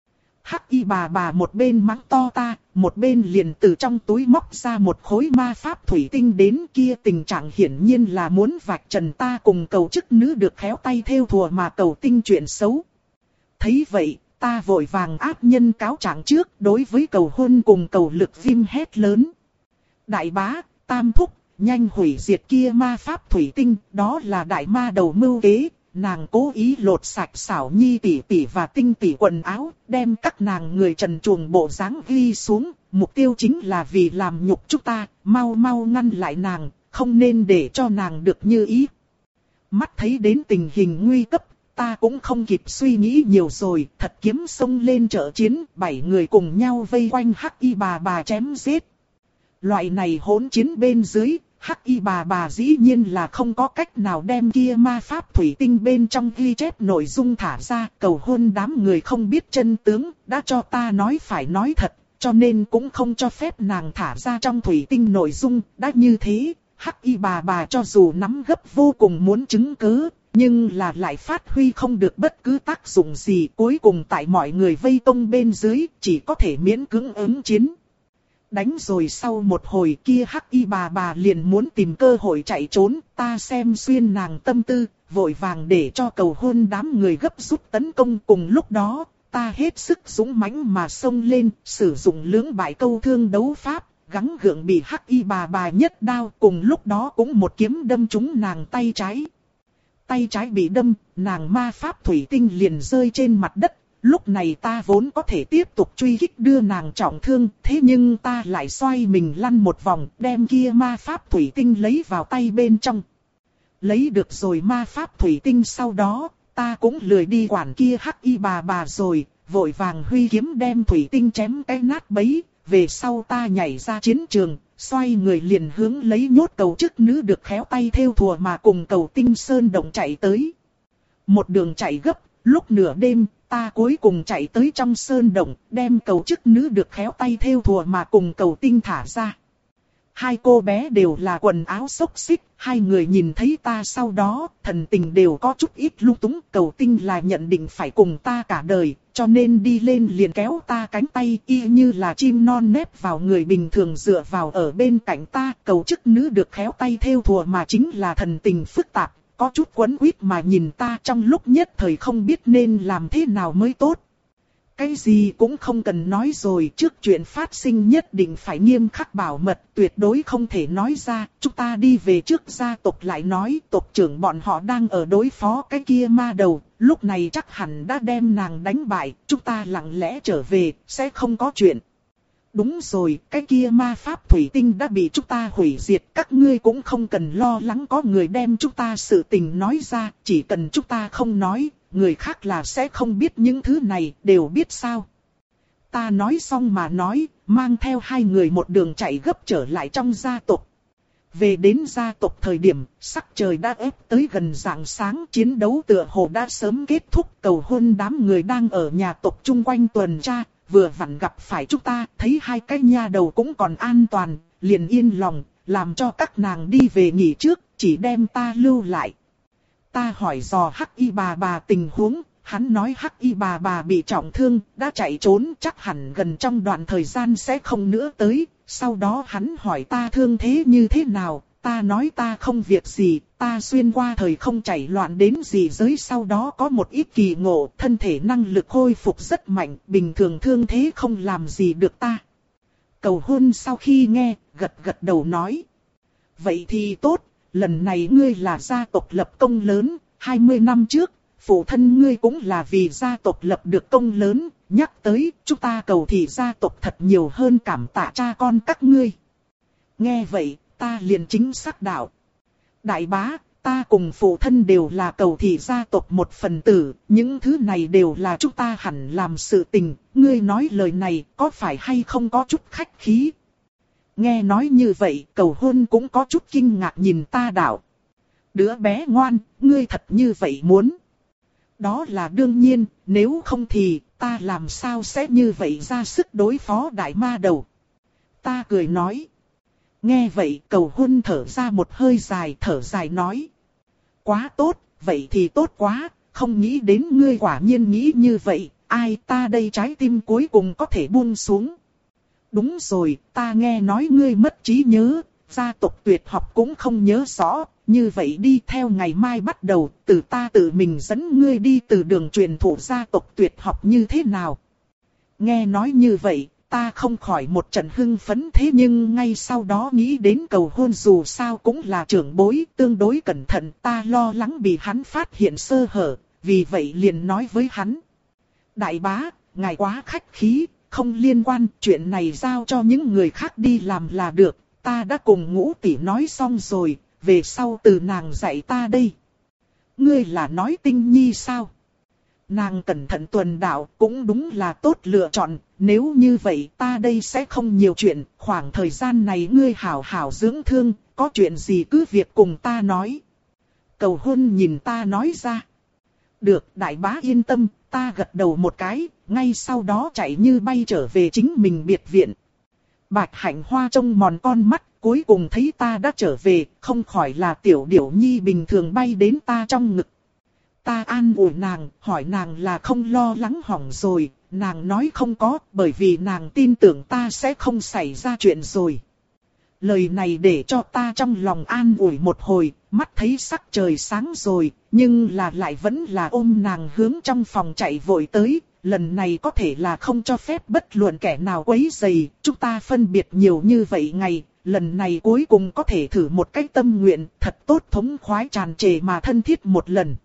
Hắc y bà bà một bên mắng to ta, một bên liền từ trong túi móc ra một khối ma pháp thủy tinh đến, kia tình trạng hiển nhiên là muốn vạch trần ta cùng cầu chức nữ được khéo tay theo thùa mà cầu tinh chuyện xấu. Thấy vậy, ta vội vàng áp nhân cáo trạng trước, đối với cầu hôn cùng cầu lực viêm hét lớn. Đại bá, tam thúc, nhanh hủy diệt kia ma pháp thủy tinh, đó là đại ma đầu mưu kế. Nàng cố ý lột sạch xảo nhi tỷ tỷ và tinh tỷ quần áo, đem các nàng người trần truồng bộ dáng ghi xuống, mục tiêu chính là vì làm nhục chúng ta, mau mau ngăn lại nàng, không nên để cho nàng được như ý. Mắt thấy đến tình hình nguy cấp, ta cũng không kịp suy nghĩ nhiều rồi, thật kiếm xông lên trợ chiến, bảy người cùng nhau vây quanh hắc y bà bà chém giết. Loại này hỗn chiến bên dưới, hắc y bà bà dĩ nhiên là không có cách nào đem kia ma pháp thủy tinh bên trong ghi chép nội dung thả ra, cầu hôn đám người không biết chân tướng, đã cho ta nói phải nói thật, cho nên cũng không cho phép nàng thả ra trong thủy tinh nội dung, đã như thế, hắc y bà bà cho dù nắm gấp vô cùng muốn chứng cứ, nhưng là lại phát huy không được bất cứ tác dụng gì, cuối cùng tại mọi người vây công bên dưới, chỉ có thể miễn cưỡng ứng chiến. Đánh rồi sau một hồi kia hắc y bà bà liền muốn tìm cơ hội chạy trốn, ta xem xuyên nàng tâm tư, vội vàng để cho cầu hôn đám người gấp rút tấn công. Cùng lúc đó, ta hết sức dũng mãnh mà xông lên, sử dụng lưỡng bại câu thương đấu pháp, gắng gượng bị hắc y bà bà nhất đao, cùng lúc đó cũng một kiếm đâm trúng nàng tay trái. Tay trái bị đâm, nàng ma pháp thủy tinh liền rơi trên mặt đất. Lúc này ta vốn có thể tiếp tục truy kích đưa nàng trọng thương, thế nhưng ta lại xoay mình lăn một vòng, đem kia ma pháp thủy tinh lấy vào tay bên trong. Lấy được rồi ma pháp thủy tinh sau đó, ta cũng lười đi quản kia hắc y bà bà rồi, vội vàng huy kiếm đem thủy tinh chém cái nát bấy. Về sau ta nhảy ra chiến trường, xoay người liền hướng lấy nhốt cầu chức nữ được khéo tay theo thùa mà cùng cầu tinh sơn động chạy tới. Một đường chạy gấp, lúc nửa đêm, ta cuối cùng chạy tới trong sơn động, đem cầu chức nữ được khéo tay theo thùa mà cùng cầu tinh thả ra. Hai cô bé đều là quần áo xốc xích, hai người nhìn thấy ta sau đó, thần tình đều có chút ít lung túng. Cầu tinh là nhận định phải cùng ta cả đời, cho nên đi lên liền kéo ta cánh tay, y như là chim non nép vào người bình thường dựa vào ở bên cạnh ta. Cầu chức nữ được khéo tay theo thùa mà chính là thần tình phức tạp, có chút quấn quýt mà nhìn ta, trong lúc nhất thời không biết nên làm thế nào mới tốt. Cái gì cũng không cần nói rồi, trước chuyện phát sinh nhất định phải nghiêm khắc bảo mật, tuyệt đối không thể nói ra. Chúng ta đi về trước gia tộc lại nói, tộc trưởng bọn họ đang ở đối phó cái kia ma đầu, lúc này chắc hẳn đã đem nàng đánh bại, chúng ta lặng lẽ trở về, sẽ không có chuyện. Đúng rồi, cái kia ma pháp thủy tinh đã bị chúng ta hủy diệt, các ngươi cũng không cần lo lắng có người đem chúng ta sự tình nói ra, chỉ cần chúng ta không nói, người khác là sẽ không biết những thứ này, đều biết sao. Ta nói xong mà nói, mang theo hai người một đường chạy gấp trở lại trong gia tộc. Về đến gia tộc thời điểm, sắc trời đã ép tới gần rạng sáng, chiến đấu tựa hồ đã sớm kết thúc. Cầu hôn đám người đang ở nhà tộc chung quanh tuần tra, vừa vặn gặp phải chúng ta, thấy hai cái nha đầu cũng còn an toàn, liền yên lòng, làm cho các nàng đi về nghỉ trước, chỉ đem ta lưu lại. Ta hỏi dò hắc y bà bà tình huống, hắn nói hắc y bà bà bị trọng thương, đã chạy trốn, chắc hẳn gần trong đoạn thời gian sẽ không nữa tới. Sau đó hắn hỏi ta thương thế như thế nào, ta nói ta không việc gì, ta xuyên qua thời không chảy loạn đến gì giới, sau đó có một ít kỳ ngộ, thân thể năng lực khôi phục rất mạnh, bình thường thương thế không làm gì được ta. Cầu hôn sau khi nghe, gật gật đầu nói. Vậy thì tốt, lần này ngươi là gia tộc lập công lớn, hai mươi năm trước, phụ thân ngươi cũng là vì gia tộc lập được công lớn, nhắc tới chúng ta cầu thị gia tộc thật nhiều hơn cảm tạ cha con các ngươi. Nghe vậy, ta liền chính xác đạo. Đại bá, ta cùng phụ thân đều là cầu thị gia tộc một phần tử, những thứ này đều là chúng ta hẳn làm sự tình, ngươi nói lời này có phải hay không có chút khách khí. Nghe nói như vậy, Cầu Hôn cũng có chút kinh ngạc nhìn ta đạo. Đứa bé ngoan, ngươi thật như vậy muốn. Đó là đương nhiên, nếu không thì ta làm sao sẽ như vậy ra sức đối phó đại ma đầu. Ta cười nói. Nghe vậy Cầu Hôn thở ra một hơi dài, thở dài nói. Quá tốt, vậy thì tốt quá, không nghĩ đến ngươi quả nhiên nghĩ như vậy, ai ta đây trái tim cuối cùng có thể buông xuống. Đúng rồi, ta nghe nói ngươi mất trí nhớ, gia tộc tuyệt học cũng không nhớ rõ, như vậy đi theo ngày mai bắt đầu, từ ta tự mình dẫn ngươi đi từ đường truyền thụ gia tộc tuyệt học như thế nào. Nghe nói như vậy, ta không khỏi một trận hưng phấn, thế nhưng ngay sau đó nghĩ đến Cầu Hôn dù sao cũng là trưởng bối, tương đối cẩn thận, ta lo lắng bị hắn phát hiện sơ hở, vì vậy liền nói với hắn. Đại bá, ngài quá khách khí, không liên quan, chuyện này giao cho những người khác đi làm là được, ta đã cùng Ngũ tỷ nói xong rồi, về sau từ nàng dạy ta đây. Ngươi là nói Tinh Nhi sao? Nàng cẩn thận tuần đạo cũng đúng là tốt lựa chọn, nếu như vậy ta đây sẽ không nhiều chuyện, khoảng thời gian này ngươi hảo hảo dưỡng thương, có chuyện gì cứ việc cùng ta nói. Cầu Hôn nhìn ta nói ra. Được, đại bá yên tâm, ta gật đầu một cái, ngay sau đó chạy như bay trở về chính mình biệt viện. Bạch Hạnh Hoa trông mòn con mắt, cuối cùng thấy ta đã trở về, không khỏi là tiểu điểu nhi bình thường bay đến ta trong ngực. Ta an ủi nàng, hỏi nàng là không lo lắng hỏng rồi, nàng nói không có, bởi vì nàng tin tưởng ta sẽ không xảy ra chuyện rồi. Lời này để cho ta trong lòng an ủi một hồi, mắt thấy sắc trời sáng rồi, nhưng là lại vẫn là ôm nàng hướng trong phòng chạy vội tới. Lần này có thể là không cho phép bất luận kẻ nào quấy rầy, chúng ta phân biệt nhiều như vậy ngày, lần này cuối cùng có thể thử một cách tâm nguyện, thật tốt thống khoái tràn trề mà thân thiết một lần.